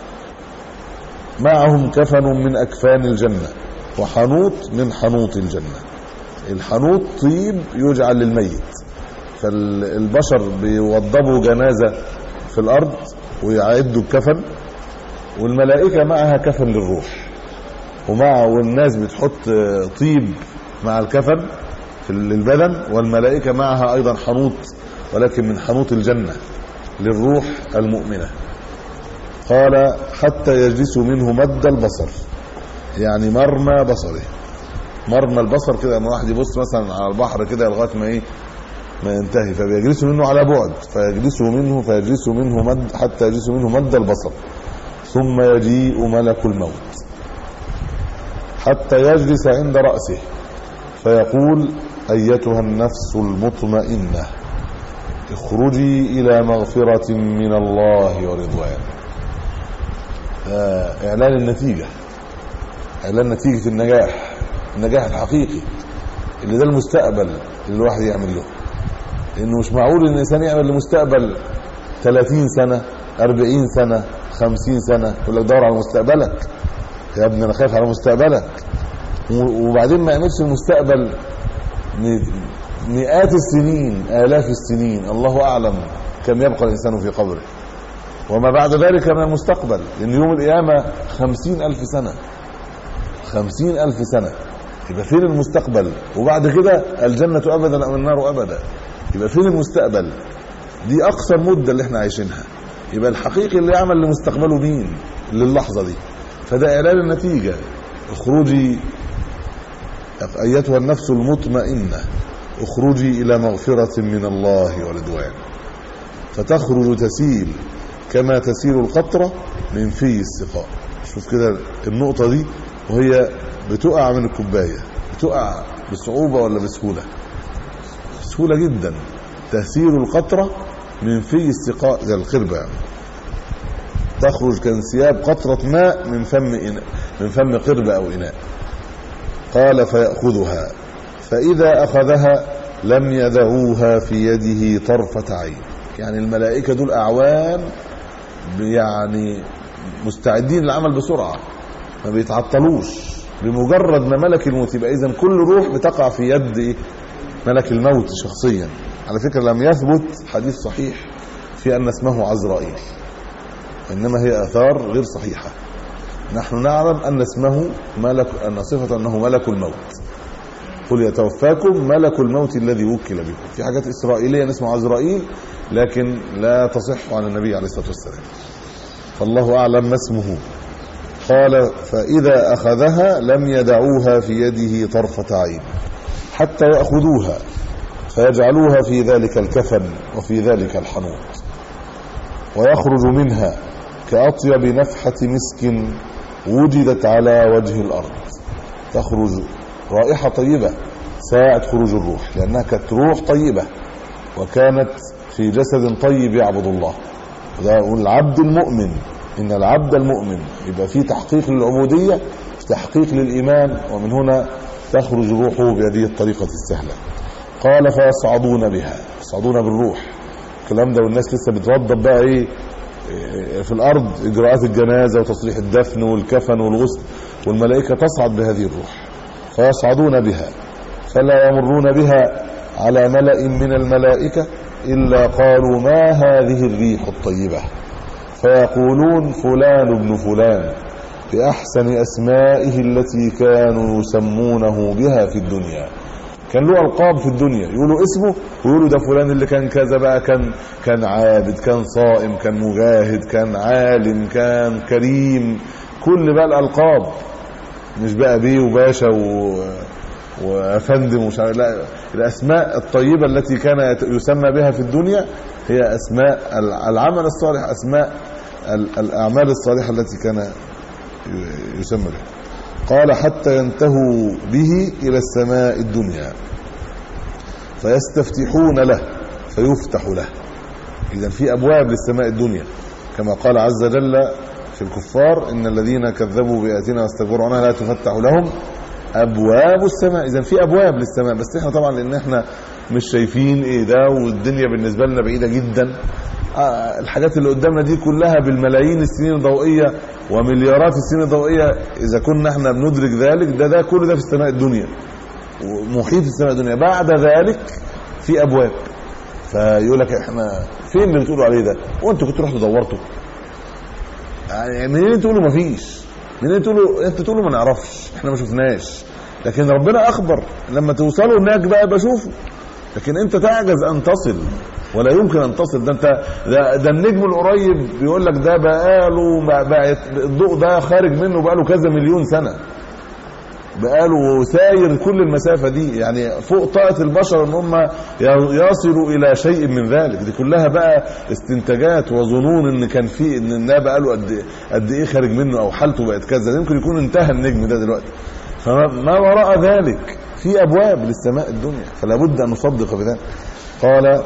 معهم كفن من اكفان الجنة وحنوط من حنوط الجنة. الحنوط طيب يجعل للميت، فالبشر بيوضبوا جنازة في الارض ويعدوا الكفن، والملائكة معها كفن للروح، ومع والناس بتحط طيب مع الكفن في البدن، والملائكة معها ايضا حنوط ولكن من حنوط الجنة للروح المؤمنة. قال: حتى يجلس منه مد البصر، يعني مرمى بصره. مرمى البصر كده لما واحد يبص مثلا على البحر كده لغايه ما ايه ما ينتهي، فبيجلسوا منه على بعد، فيجلسوا منه فيجلسوا منه مد حتى يجلسوا منه مد البصر. ثم يجيء ملك الموت حتى يجلس عند رأسه فيقول: أيتها النفس المطمئنة اخرجي إلى مغفرة من الله ورضوان. إعلان النتيجة، إعلان نتيجة النجاح، النجاح الحقيقي اللي ده المستقبل اللي الواحد يعمل له. لانه مش معقول ان الانسان يعمل لمستقبل ثلاثين سنة أربعين سنة خمسين سنة يقول لك دور على مستقبلك يا ابني، انا خايف على مستقبلك، وبعدين ما يعملش المستقبل مئات السنين آلاف السنين، الله أعلم كم يبقى الإنسان في قبره وما بعد ذلك من المستقبل، إن يوم القيامة خمسين ألف سنة خمسين ألف سنة، يبقى فين المستقبل؟ وبعد كده الجنة أبدا أو النار أبدا، يبقى فين المستقبل؟ دي أقصى مدة اللي احنا عايشينها. يبقى الحقيقي اللي يعمل لمستقبله مين للحظة دي؟ فده إعلان النتيجة. اخرجي أيتها النفس المطمئنة، اخرجي إلى مغفرة من الله ورضوان، فتخرج تسيل كما تسيل القطرة من في السقاء. شوف كده النقطة دي وهي بتقع من الكوباية، بتقع بصعوبة ولا بسهولة؟ بسهولة جدا. تسيل القطرة من في السقاء زي القربة يعني. تخرج كانسياب قطرة ماء من فم إناء، من فم قربة أو إناء. قال فيأخذها، فإذا أخذها لم يدعوها في يده طرفة عين. يعني الملائكة دول أعوان يعني مستعدين للعمل بسرعة، ما بيتعطلوش. بمجرد ما ملك الموت يبقى إذن كل روح بتقع في يد ملك الموت شخصيا. على فكرة لم يثبت حديث صحيح في أن اسمه عزرائيل، إنما هي آثار غير صحيحة. نحن نعلم أن اسمه ملك، أن صفة أنه ملك الموت. قل يتوفاكم ملك الموت الذي وكل بكم. في حاجات إسرائيلية اسمه عزرائيل لكن لا تصح عن النبي عليه الصلاة والسلام، فالله أعلم ما اسمه. قال فإذا أخذها لم يدعوها في يده طرفة عين حتى يأخذوها فيجعلوها في ذلك الكفن وفي ذلك الحنوط، ويخرج منها كأطيب نفحة مسك وجدت على وجه الأرض. تخرج رائحة طيبة ساعة خروج الروح، لأنها كانت روح طيبة وكانت في جسد طيب يعبد الله. وده العبد المؤمن، إن العبد المؤمن يبقى فيه تحقيق للعبودية، تحقيق للإيمان، ومن هنا تخرج روحه بهذه الطريقة السهلة. قال فيصعدون بها، يصعدون بالروح. الكلام ده والناس لسه بتوضب بقى ايه في الارض، اجراءات الجنازة وتصريح الدفن والكفن والغسل، والملائكة تصعد بهذه الروح. فيصعدون بها فلا يمرون بها على ملأ من الملائكة إلا قالوا ما هذه الريح الطيبة، فيقولون فلان ابن فلان بأحسن أسمائه التي كانوا يسمونه بها في الدنيا. كان له ألقاب في الدنيا، يقولوا اسمه ويقولوا ده فلان اللي كان كذا بقى، كان كان عابد، كان صائم، كان مجاهد، كان عالم، كان كريم، كل بقى الألقاب، مش بقى بيه وباشا و... وأفندم ومش عارف، لا، الأسماء الطيبة التي كان يسمى بها في الدنيا هي أسماء العمل الصالح، أسماء الأعمال الصالحة التي كان يسمى بها. قال حتى ينتهوا به إلى السماء الدنيا فيستفتحون له فيفتح له. إذن في أبواب للسماء الدنيا، كما قال عز وجل في الكفار إن الذين كذبوا بآياتنا واستكبروا عنها لا تفتح لهم أبواب السماء. إذن في أبواب للسماء، بس إحنا طبعا لأن إحنا مش شايفين إيه ده، والدنيا بالنسبة لنا بعيدة جدا. آه الحاجات اللي قدامنا دي كلها بالملايين السنين الضوئية ومليارات السنين الضوئية، إذا كنا احنا بندرك ذلك، ده ده كل ده في السماء الدنيا ومحيط السماء الدنيا. بعد ذلك في أبواب، فيقول لك احنا فين اللي بتقولوا عليه ده؟ وانتوا كنتوا رحتوا دورتوا؟ يعني منين تقولوا ما فيش؟ منين تقولوا؟ انتوا تقولوا ما نعرفش، احنا ما شفناش، لكن ربنا أخبر لما توصلوا هناك بقى بشوفوا. لكن انت تعجز ان تصل، ولا يمكن ان تصل. ده انت ده, ده النجم القريب بيقول لك ده بقاله بقى الضوء ده خارج منه بقاله كذا مليون سنه، بقاله ساير كل المسافه دي، يعني فوق طاقه البشر ان هم يصلوا الى شيء من ذلك. دي كلها بقى استنتاجات وظنون ان كان في ان ده بقاله قد قد ايه خارج منه، او حالته بقت كذا. يمكن يكون انتهى النجم ده دلوقتي. فما وراء ذلك في ابواب للسماء الدنيا، فلا بد ان نصدق بذلك. قال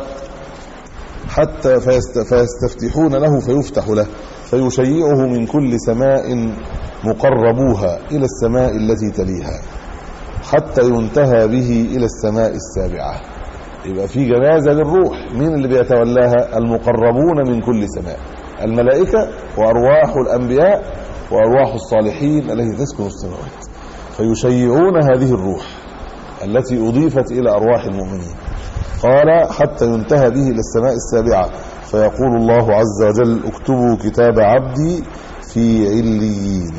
حتى فيستفتحون له فيفتح له فيشيعه من كل سماء مقربوها إلى السماء التي تليها حتى ينتهى به إلى السماء السابعة. يبقى في جنازة للروح. مين اللي بيتولاها؟ المقربون من كل سماء، الملائكة وأرواح الأنبياء وأرواح الصالحين التي تسكن السماوات، فيشيعون هذه الروح التي أضيفت إلى أرواح المؤمنين. قال حتى ينتهى به إلى السماء السابعة، فيقول الله عز وجل اكتبوا كتاب عبدي في عليين.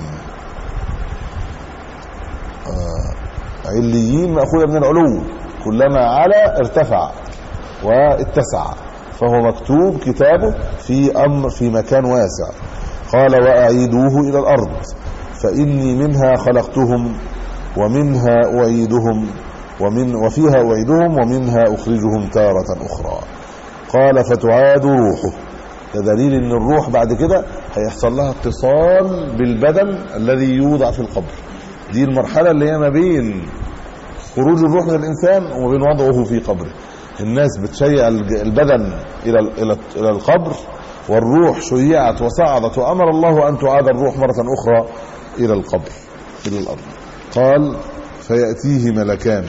آه عليين مأخوذة من العلو، كلما علا ارتفع واتسع، فهو مكتوب كتابه في أمر في مكان واسع. قال وأعيدوه إلى الأرض فإني منها خلقتهم ومنها أعيدهم ومن وفيها أعيدهم ومنها أخرجهم تارة أخرى. قال فتعاد روحه، ده دليل ان الروح بعد كده هيحصل لها اتصال بالبدن الذي يوضع في القبر. دي المرحلة اللي هي ما بين خروج الروح من الإنسان وما بين وضعه في قبره. الناس بتشيع البدن إلى إلى إلى القبر، والروح شيعت وصعدت، وأمر الله أن تعاد الروح مرة أخرى إلى القبر إلى الأرض. قال فيأتيه ملكان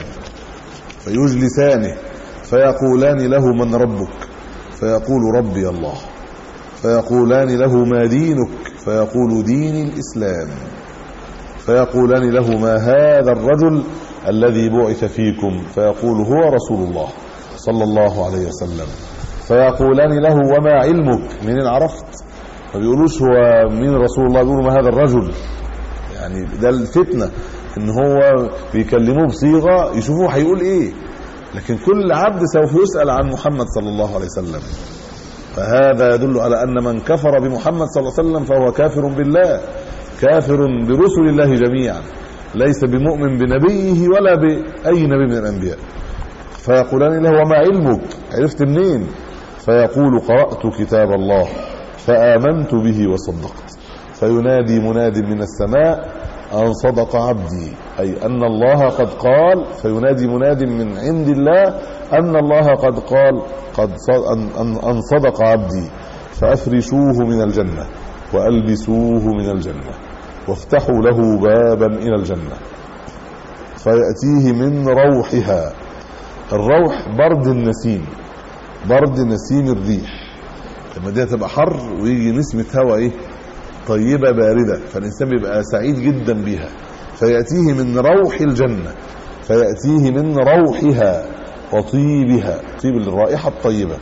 فيجلسانه فيقولان له من ربك؟ فيقول ربي الله. فيقولان له ما دينك؟ فيقول ديني الإسلام. فيقولان له ما هذا الرجل الذي بعث فيكم؟ فيقول هو رسول الله صلى الله عليه وسلم. فيقولان له وما علمك؟ منين عرفت؟ ما بيقولوش هو مين رسول الله، بيقولوا ما هذا الرجل. يعني ده الفتنة، ان هو بيكلموه بصيغة يشوفوه هيقول ايه، لكن كل عبد سوف يسأل عن محمد صلى الله عليه وسلم. فهذا يدل على أن من كفر بمحمد صلى الله عليه وسلم فهو كافر بالله، كافر برسل الله جميعا، ليس بمؤمن بنبيه ولا بأي نبي من الأنبياء. فيقولان له وما علمك؟ عرفت منين؟ فيقول قرأت كتاب الله فآمنت به وصدقت. فينادي مناد من السماء أن صدق عبدي، أي أن الله قد قال. فينادي مناد من عند الله أن الله قد قال قد أن صدق عبدي، فأفرشوه من الجنة وألبسوه من الجنة وافتحوا له بابا إلى الجنة. فيأتيه من روحها. الروح برد النسيم، برد نسيم الريح. لما دي تبقى حر ويجي نسمة هواء ايه طيبة باردة، فالإنسان بيبقى سعيد جدا بها. فيأتيه من روح الجنة، فيأتيه من روحها وطيبها، طيب الرائحة الطيبة.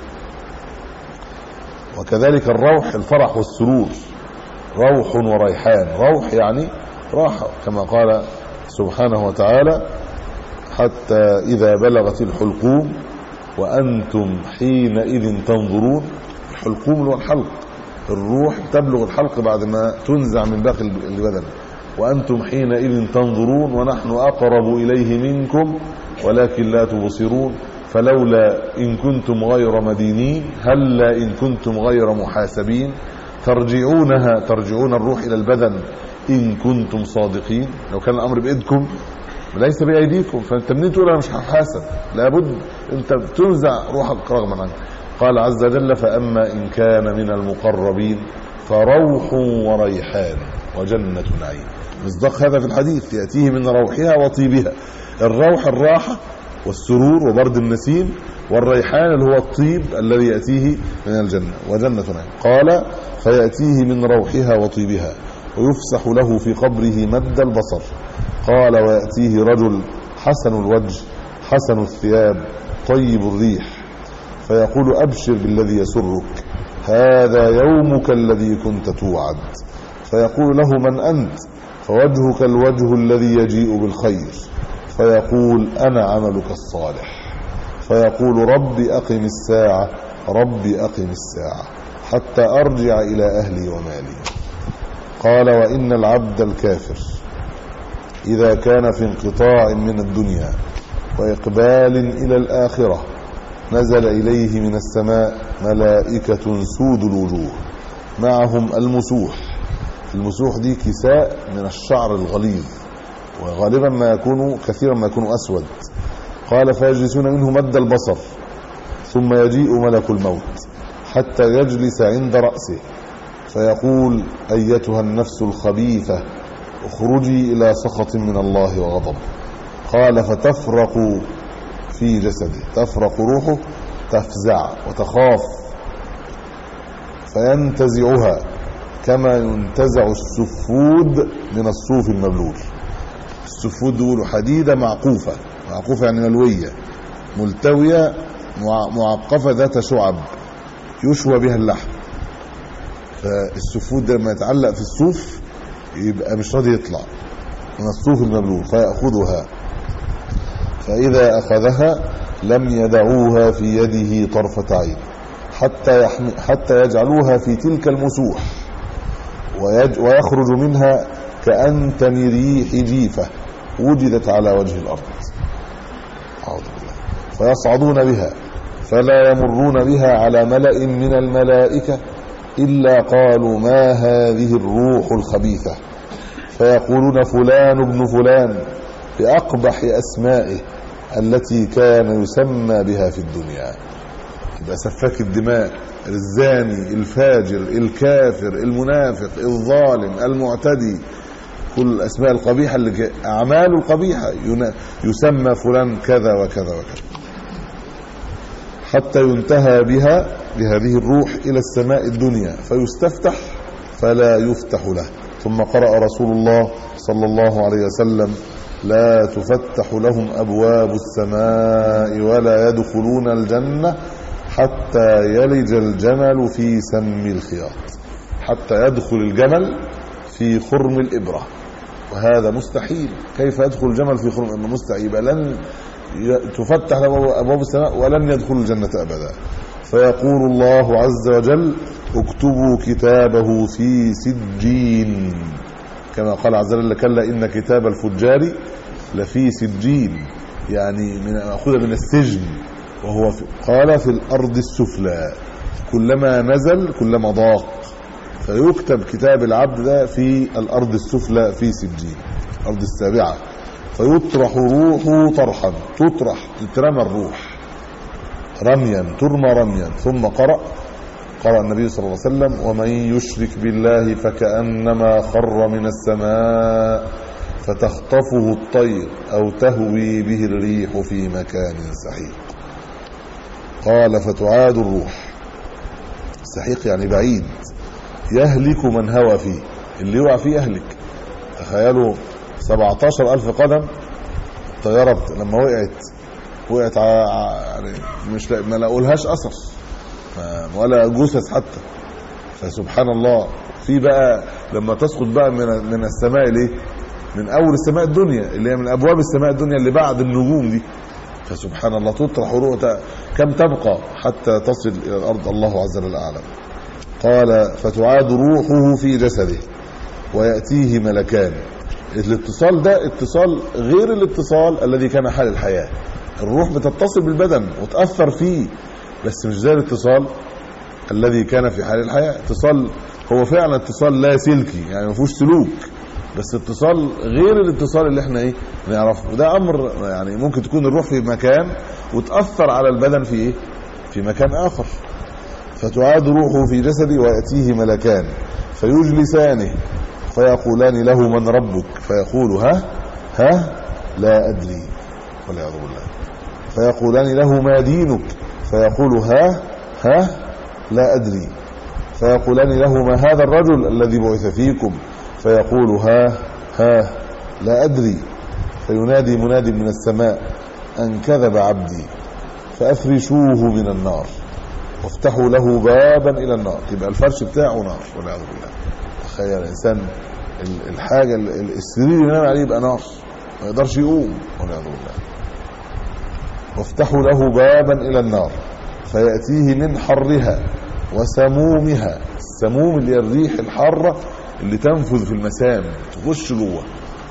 وكذلك الروح الفرح والسرور، روح وريحان. روح يعني راحة، كما قال سبحانه وتعالى حتى إذا بلغت الحلقوم وأنتم حينئذ تنظرون. الحلقوم هو الحلق، الروح تبلغ الحلق بعد ما تنزع من باقي البدن. وأنتم حينئذ تنظرون ونحن أقرب إليه منكم ولكن لا تبصرون. فلولا إن كنتم غير مدينين هلا إن كنتم غير محاسبين ترجعونها، ترجعون الروح إلى البدن إن كنتم صادقين. لو كان الأمر بإيدكم ليس بأيديكم، فأنت منين تقول أنا مش هحاسب؟ لابد أنت بتنزع روحك رغما عنك. قال عز وجل فأما إن كان من المقربين فروح وريحان وجنة نعيم. مصداق هذا في الحديث، يأتيه من روحها وطيبها. الروح الراحة والسرور وبرد النسيم، والريحان اللي هو الطيب الذي يأتيه من الجنة وجنة نعيم. قال فيأتيه من روحها وطيبها ويفسح له في قبره مد البصر. قال ويأتيه رجل حسن الوجه حسن الثياب طيب الريح، فيقول أبشر بالذي يسرك، هذا يومك الذي كنت توعد. فيقول له من أنت؟ فوجهك الوجه الذي يجيء بالخير. فيقول أنا عملك الصالح. فيقول ربي أقم الساعة ربي أقم الساعة حتى أرجع إلى أهلي ومالي. قال وإن العبد الكافر إذا كان في انقطاع من الدنيا وإقبال إلى الآخرة نزل إليه من السماء ملائكة سود الوجوه معهم المسوح. المسوح دي كساء من الشعر الغليظ، وغالبا ما يكون كثيرا ما يكون أسود. قال فيجلسون منه مد البصر، ثم يجيء ملك الموت حتى يجلس عند رأسه فيقول أيتها النفس الخبيثة اخرجي إلى سخط من الله وغضب. قال فتفرق في جسده، تفرق روحه، تفزع وتخاف فينتزعها كما ينتزع السفود من الصوف المبلول. السفود دول حديدة معقوفة، معقوفة يعني ملوية، ملتوية معقفة ذات شعب يشوى بها اللحم. فالسفود لما يتعلق في الصوف يبقى مش راضي يطلع من الصوف المبلول، فيأخذها، فإذا أخذها لم يدعوها في يده طرفة عين حتى يحمي حتى يجعلوها في تلك المسوح ويخرج منها كأنتن ريح جيفة وجدت على وجه الأرض. أعوذ بالله. فيصعدون بها فلا يمرون بها على ملأ من الملائكة إلا قالوا ما هذه الروح الخبيثة، فيقولون فلان ابن فلان بأقبح أسمائه التي كان يسمى بها في الدنيا. يبقى سفاك الدماء، الزاني، الفاجر، الكافر، المنافق، الظالم، المعتدي، كل الأسماء القبيحة اللي أعماله القبيحة يسمى فلان كذا وكذا وكذا، حتى ينتهى بها بهذه الروح إلى السماء الدنيا فيستفتح فلا يفتح له. ثم قرأ رسول الله صلى الله عليه وسلم لا تفتح لهم أبواب السماء ولا يدخلون الجنة حتى يلج الجمل في سم الخياط، حتى يدخل الجمل في خرم الإبرة، وهذا مستحيل. كيف يدخل الجمل في خرم الإبرة؟ مستحيل. لن تفتح أبواب السماء ولن يدخل الجنة أبدا. فيقول الله عز وجل اكتبوا كتابه في سجين، كما قال عز وجل كلا إن كتاب الفجار لفي سجين، يعني من مأخوذ من السجن، وهو في قال في الأرض السفلى، كلما نزل كلما ضاق، فيكتب كتاب العبد ده في الأرض السفلى في سجين، الأرض السابعة، فيطرح روحه طرحا، تطرح تترمى الروح رميا، ترمى رميا. ثم قرأ قرأ النبي صلى الله عليه وسلم ومن يشرك بالله فكأنما خر من السماء فتخطفه الطير أو تهوي به الريح في مكان سحيق. قال فتعاد الروح، سحيق يعني بعيد، يهلك من هوى فيه، اللي يقع فيه يهلك. تخيلوا سبعة عشر ألف قدم طيارة لما وقعت وقعت يعني مش ما لقولهاش أثر ولا جثث حتى. فسبحان الله، في بقى لما تسقط بقى من من السماء ليه، من اول السماء الدنيا اللي هي من ابواب السماء الدنيا اللي بعد النجوم دي، فسبحان الله تطرح روحها كم تبقى حتى تصل الى الارض، الله عز وجل اعلم. قال فتعاد روحه في جسده وياتيه ملكان. الاتصال ده اتصال غير الاتصال الذي كان حال الحياه. الروح بتتصل بالبدن وتاثر فيه، بس مش زي الاتصال الذي كان في حال الحياه. اتصال هو فعلا اتصال لا سلكي، يعني ما فيهوش سلوك، بس اتصال غير الاتصال اللي احنا ايه نعرفه. وده امر يعني ممكن تكون الروح في مكان وتاثر على البدن في ايه في مكان اخر. فتعاد روحه في جسده وياتيه ملكان فيجلسانه فيقولان له من ربك، فيقول ها ها لا ادري والعياذ بالله. فيقولان له ما دينك، فيقول ها ها لا ادري. فيقولان له ما هذا الرجل الذي بعث فيكم، فيقول ها ها لا ادري. فينادي منادي من السماء ان كذب عبدي فافرشوه من النار وافتحوا له بابا الى النار. يبقى الفرش بتاعه نار والعياذ بالله. تخيل الانسان الحاجه السرير اللي ينام عليه يبقى نار، ما يقدرش يقوم والعياذ بالله. وافتحوا له بابا الى النار فياتيه من حرها وسمومها. السموم اللي هي الريح الحاره اللي تنفذ في المسام تخش جوه.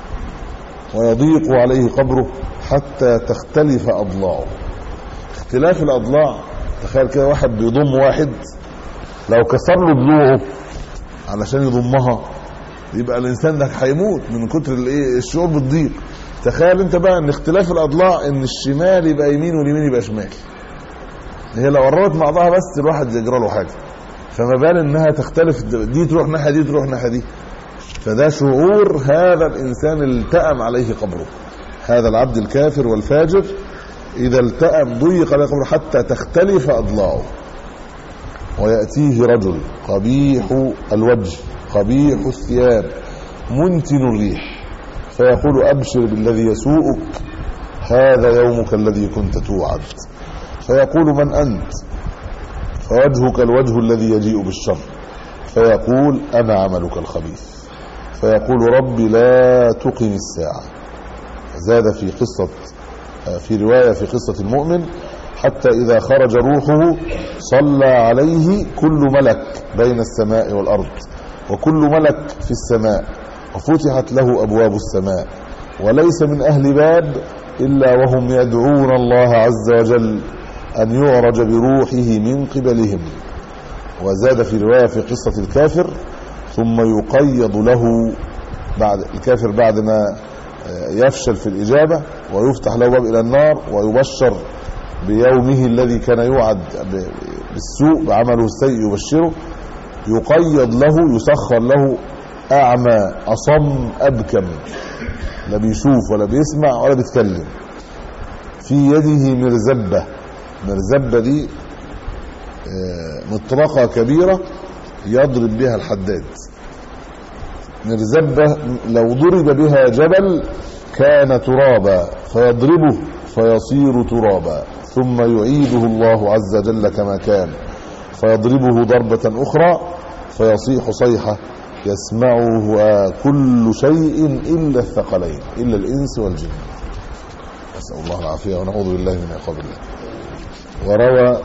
ويضيق عليه قبره حتى تختلف اضلاعه. اختلاف الاضلاع، تخيل كده واحد بيضم واحد، لو كسر له ضلوعه علشان يضمها يبقى الانسان ده هيموت من كتر الايه الشعور بالضيق. تخيل انت بقى ان اختلاف الاضلاع ان الشمال يبقى يمين واليمين يبقى شمال، هي لو قربت مع بعضها بس الواحد يجرى له حاجه، فما بال انها تختلف، دي تروح ناحيه دي تروح ناحيه دي. فده شعور هذا الانسان التأم عليه قبره، هذا العبد الكافر والفاجر إذا التأم ضيق له قبره حتى تختلف أضلاعه. ويأتيه رجل قبيح الوجه قبيح الثياب منتن الريح فيقول أبشر بالذي يسوءك، هذا يومك الذي كنت توعد. فيقول من أنت؟ فوجهك الوجه الذي يجيء بالشر. فيقول أنا عملك الخبيث. فيقول ربي لا تقم الساعة. زاد في قصة في رواية في قصة المؤمن حتى إذا خرج روحه صلى عليه كل ملك بين السماء والأرض، وكل ملك في السماء، وفتحت له أبواب السماء، وليس من أهل باب إلا وهم يدعون الله عز وجل أن يعرج بروحه من قبلهم. وزاد في رواية في قصة الكافر ثم يقيض له بعد الكافر بعد ما يفشل في الإجابة ويفتح له باب إلى النار ويبشر بيومه الذي كان يوعد بالسوء بعمله السيء يبشره، يقيض له يسخر له أعمى أصم أبكم، لا بيشوف ولا بيسمع ولا بيتكلم، في يده مرزبة. مرزبة دي مطرقة كبيرة يضرب بها الحداد. مرزبة لو ضرب بها جبل كان ترابا فيضربه فيصير ترابا، ثم يعيده الله عز وجل كما كان فيضربه ضربة أخرى فيصيح صيحة يسمعه كل شيء إلا الثقلين، إلا الإنس والجن. نسأل الله العافية ونعوذ بالله من عقاب الله. وروى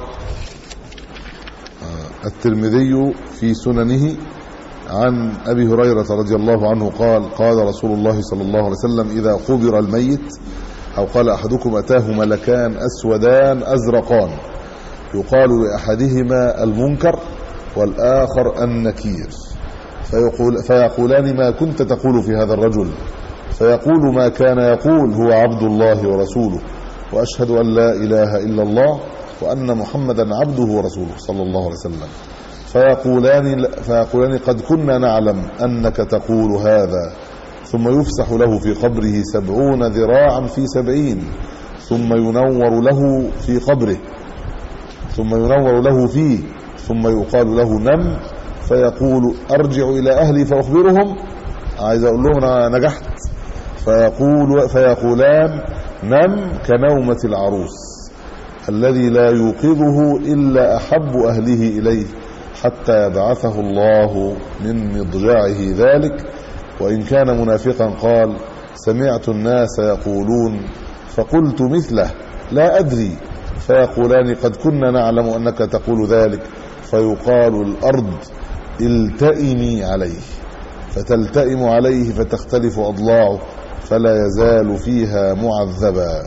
الترمذي في سننه عن أبي هريرة رضي الله عنه قال قال رسول الله صلى الله عليه وسلم إذا قبر الميت أو قال أحدكم أتاه ملكان أسودان أزرقان يقال لأحدهما المنكر والآخر النكير فيقول فيقولان ما كنت تقول في هذا الرجل؟ فيقول ما كان يقول هو عبد الله ورسوله وأشهد أن لا إله إلا الله وأن محمدا عبده ورسوله صلى الله عليه وسلم. فيقولان, فيقولان قد كنا نعلم أنك تقول هذا. ثم يفسح له في قبره سبعون ذراعا في سبعين ثم ينور له في قبره ثم ينور له فيه ثم يقال له نم فيقول أرجع إلى أهلي فأخبرهم، عايز أقول لهم أنا نجحت. فيقول فيقولان نم كنومة العروس الذي لا يوقظه إلا أحب أهله إليه حتى يبعثه الله من مضجعه ذلك. وإن كان منافقا قال سمعت الناس يقولون فقلت مثله لا أدري. فيقولان قد كنا نعلم أنك تقول ذلك. فيقال الأرض التئمي عليه فتلتئم عليه فتختلف أضلاعه فلا يزال فيها معذبا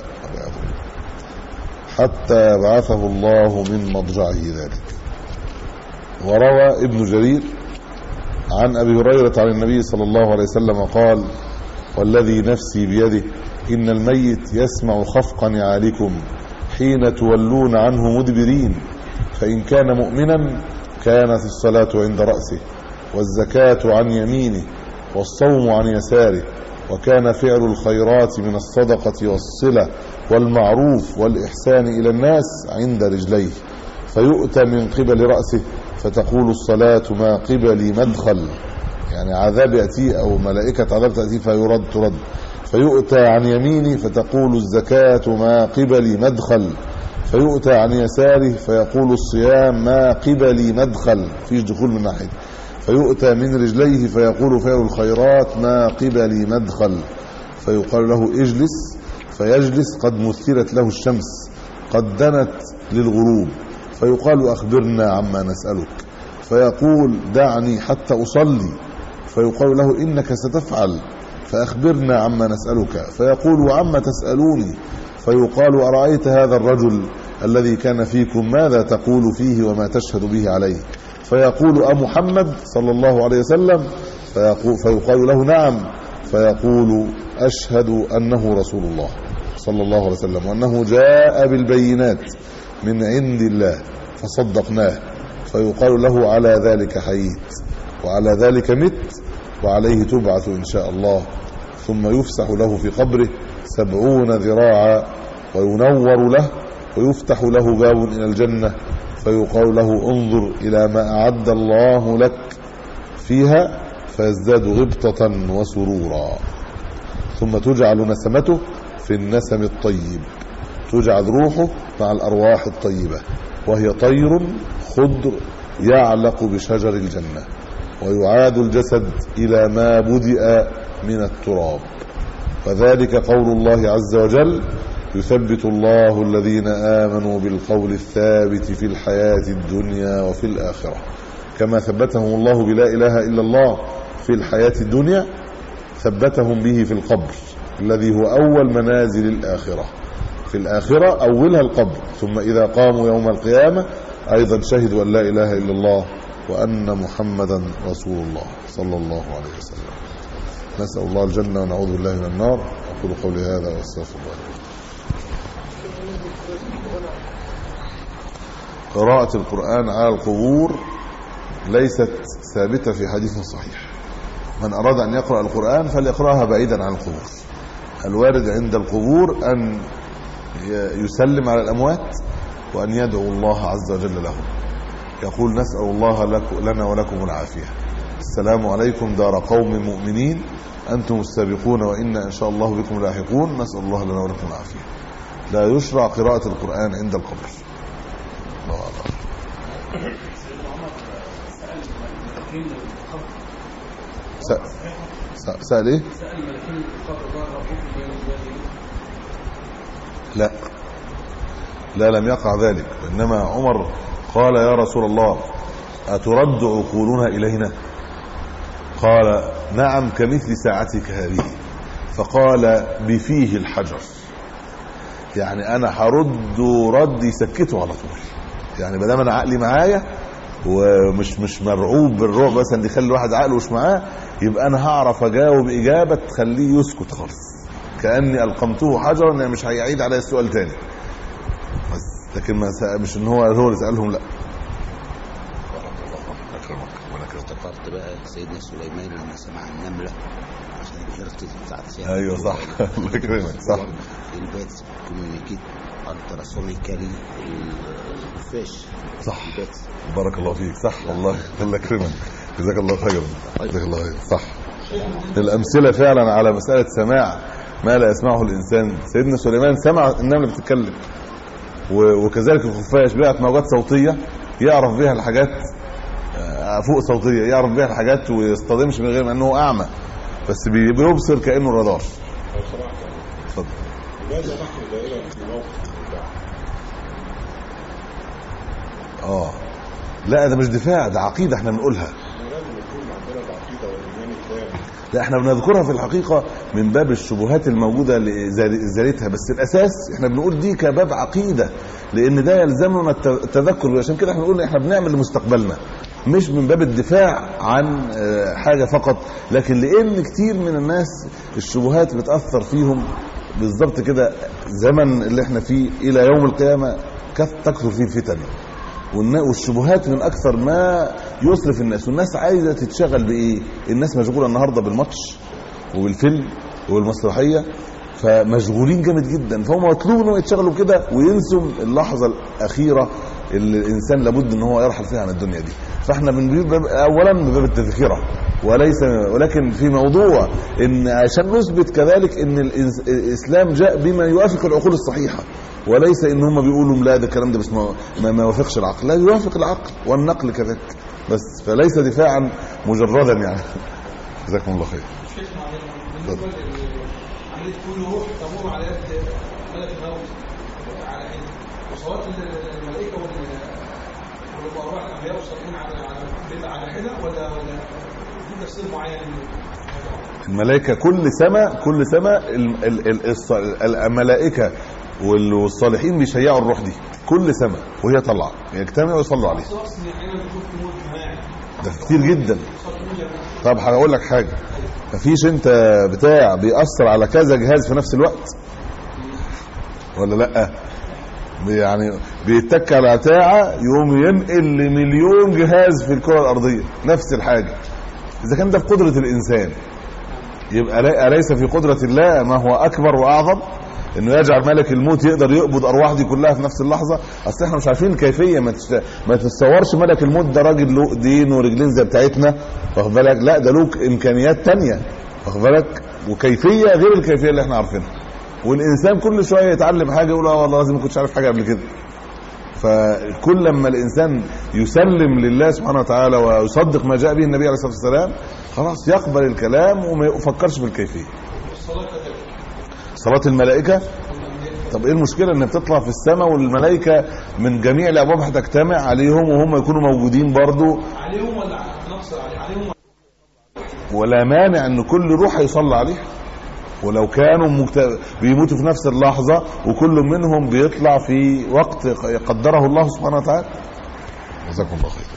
حتى يبعثه الله من مضجعه ذلك. وروى ابن جرير عن أبي هريرة عن النبي صلى الله عليه وسلم قال والذي نفسي بيده إن الميت يسمع خفق نعالكم حين تولون عنه مدبرين، فإن كان مؤمنا كانت الصلاة عند رأسه والزكاة عن يمينه والصوم عن يساره، وكان فعل الخيرات من الصدقة والصلة والمعروف والإحسان إلى الناس عند رجليه، فيؤتى من قبل رأسه فتقول الصلاة ما قبلي مدخل، يعني عذاب يأتي أو ملائكة عذاب تأتي فيرد ترد. فيؤتى عن يمينه فتقول الزكاة ما قبلي مدخل، فيؤتى عن يساره فيقول الصيام ما قبلي مدخل، فيش دخول من ناحية. فيؤتى من رجليه فيقول فعل الخيرات ما قبلي مدخل، فيقال له اجلس فيجلس قد مثلت له الشمس قد دنت للغروب، فيقال أخبرنا عما نسألك، فيقول دعني حتى أصلي، فيقال له إنك ستفعل فأخبرنا عما نسألك، فيقول وعما تسألوني، فيقال أرأيت هذا الرجل الذي كان فيكم ماذا تقول فيه وما تشهد به عليه؟ فيقول أمحمد صلى الله عليه وسلم؟ فيقول فيقال له نعم، فيقول أشهد أنه رسول الله صلى الله عليه وسلم وأنه جاء بالبينات من عند الله فصدقناه، فيقال له على ذلك حييت وعلى ذلك مت وعليه تبعث إن شاء الله. ثم يفسح له في قبره سبعون ذراعا وينور له ويفتح له باب إلى الجنة فيقال له انظر إلى ما أعد الله لك فيها فيزداد غبطة وسرورا. ثم تجعل نسمته في النسم الطيب، تجعل روحه مع الأرواح الطيبة، وهي طير خضر يعلق بشجر الجنة، ويعاد الجسد إلى ما بدأ من التراب. وذلك قول الله عز وجل: يثبت الله الذين آمنوا بالقول الثابت في الحياة الدنيا وفي الآخرة. كما ثبتهم الله بلا إله إلا الله في الحياة الدنيا، ثبتهم به في القبر الذي هو أول منازل الآخرة. في الآخرة أولها القبر، ثم إذا قاموا يوم القيامة أيضا شهدوا أن لا إله إلا الله وأن محمدا رسول الله صلى الله عليه وسلم. نسأل الله الجنة ونعوذ بالله من النار. أقول قولي هذا وأستغفر الله. قراءة القرآن على القبور ليست ثابتة في حديث صحيح. من أراد أن يقرأ القرآن فليقرأها بعيدا عن القبور. الوارد عند القبور أن يسلم على الأموات وأن يدعو الله عز وجل لهم. يقول: نسأل الله لنا ولكم العافية، السلام عليكم دار قوم مؤمنين، أنتم السابقون وإنا إن شاء الله بكم لاحقون، نسأل الله لنا ولكم العافية. لا يشرع قراءة القرآن عند القبر. الله أعلم. سأل إيه؟ لا لا لم يقع ذلك، إنما عمر قال: يا رسول الله أترد عقولنا إلينا؟ قال: نعم، كمثل ساعتك هذه. فقال: بفيه الحجر، يعني أنا هرد رد يسكته على طول. يعني ما دام أنا عقلي معايا ومش مش مرعوب بالرعب مثلا اللي يخلي الواحد عقله مش معاه، يبقى أنا هعرف أجاوب إجابة تخليه يسكت خالص، كأني ألقمته حجرا، يعني مش هيعيد عليه السؤال تاني. بس لكن ما مش إن هو هو اللي سألهم، لا. افتكرت بقى سيدنا سليمان لما سمع النملة عشان الهرتز بتاعت سيدنا. ايوه صح. الله يكرمك. صح. البات كوميونيكيت التراسونيكالي الفيش. صح. بارك الله فيك. صح والله. الله يكرمك. جزاك الله خيرا. جزاك الله خير. صح. الأمثلة فعلا على مسألة سماع ما لا يسمعه الإنسان. سيدنا سليمان سمع النملة بتتكلم، وكذلك الخفاش بقت موجات صوتية يعرف بها الحاجات فوق صوتية، يعرف بها الحاجات ويصطدمش من غير ما انه اعمى، بس بيبصر كأنه رادار. اتفضل. لماذا نحن دائما في موقف الدفاع؟ اه لا، ده مش دفاع، ده عقيدة احنا بنقولها. لا، احنا بنذكرها في الحقيقة من باب الشبهات الموجودة لإزالتها، بس الأساس احنا بنقول دي كباب عقيدة، لأن ده يلزمنا التذكر. عشان كده احنا بنقول احنا بنعمل لمستقبلنا، مش من باب الدفاع عن حاجة فقط، لكن لأن كتير من الناس الشبهات بتأثر فيهم بالضبط كده. زمن اللي احنا فيه إلى يوم القيامة تكثر فيه الفتن، والشبهات من أكثر ما يصرف الناس، والناس عايزة تتشغل بإيه؟ الناس مشغولة النهاردة بالماتش وبالفيلم وبالمسرحية، فمشغولين جامد جدا، فهم مطلوب انهم يتشغلوا كده وينسوا اللحظة الأخيرة اللي الإنسان لابد ان هو يرحل فيها عن الدنيا دي. فاحنا بنجيب اولا من باب التذكرة، وليس ولكن في موضوع ان عشان نثبت كذلك ان الإسلام جاء بما يوافق العقول الصحيحة، وليس ان هم بيقولوا لا ده الكلام ده بس ما, ما يوافقش العقل، لا يوافق العقل والنقل كذلك، بس فليس دفاعا مجردا يعني. جزاكم الله خير. عمليه كل روح تمر على يد ملك الموت على عين وصوات الملائكه والارواح الانبياء والصالحين على على حده، ولا ولا في تفسير معين؟ الملائكه كل سماء كل سماء الملائكه والصالحين بيشيعوا الروح دي كل سماء وهي طالعه يجتمعوا ويصلوا عليها. ده كتير جدا. طب هقول لك حاجه، مفيش انت بتاع بيأثر على كذا جهاز في نفس الوقت ولا لا؟ يعني بيتك على بتاعه يقوم ينقل لمليون جهاز في الكره الارضيه نفس الحاجه. اذا كان ده في قدره الانسان، يبقى اليس في قدره الله ما هو اكبر واعظم؟ انه يجعل ملك الموت يقدر يقبض ارواح دي كلها في نفس اللحظه؟ اصل احنا مش عارفين الكيفيه. ما ما تتصورش ملك الموت ده راجل له ايدين ورجلين زي بتاعتنا، واخد بالك؟ لا، ده له امكانيات تانية، واخد بالك؟ وكيفيه غير الكيفيه اللي احنا عارفينها. والانسان كل شويه يتعلم حاجه يقول اه والله لازم ما كنتش عارف حاجه قبل كده. فكل لما الانسان يسلم لله سبحانه وتعالى ويصدق ما جاء به النبي عليه الصلاه والسلام، خلاص يقبل الكلام وما يفكرش في الكيفيه. صلاه الملائكه، طب ايه المشكله ان بتطلع في السماء والملائكه من جميع الابواب هتجتمع عليهم وهم يكونوا موجودين برضو عليهم ولا نقص عليهم؟ ولا مانع ان كل روح يصلى عليه، ولو كانوا مكت... بيموتوا في نفس اللحظه وكل منهم بيطلع في وقت قدره الله سبحانه وتعالى. جزاكم الله خير.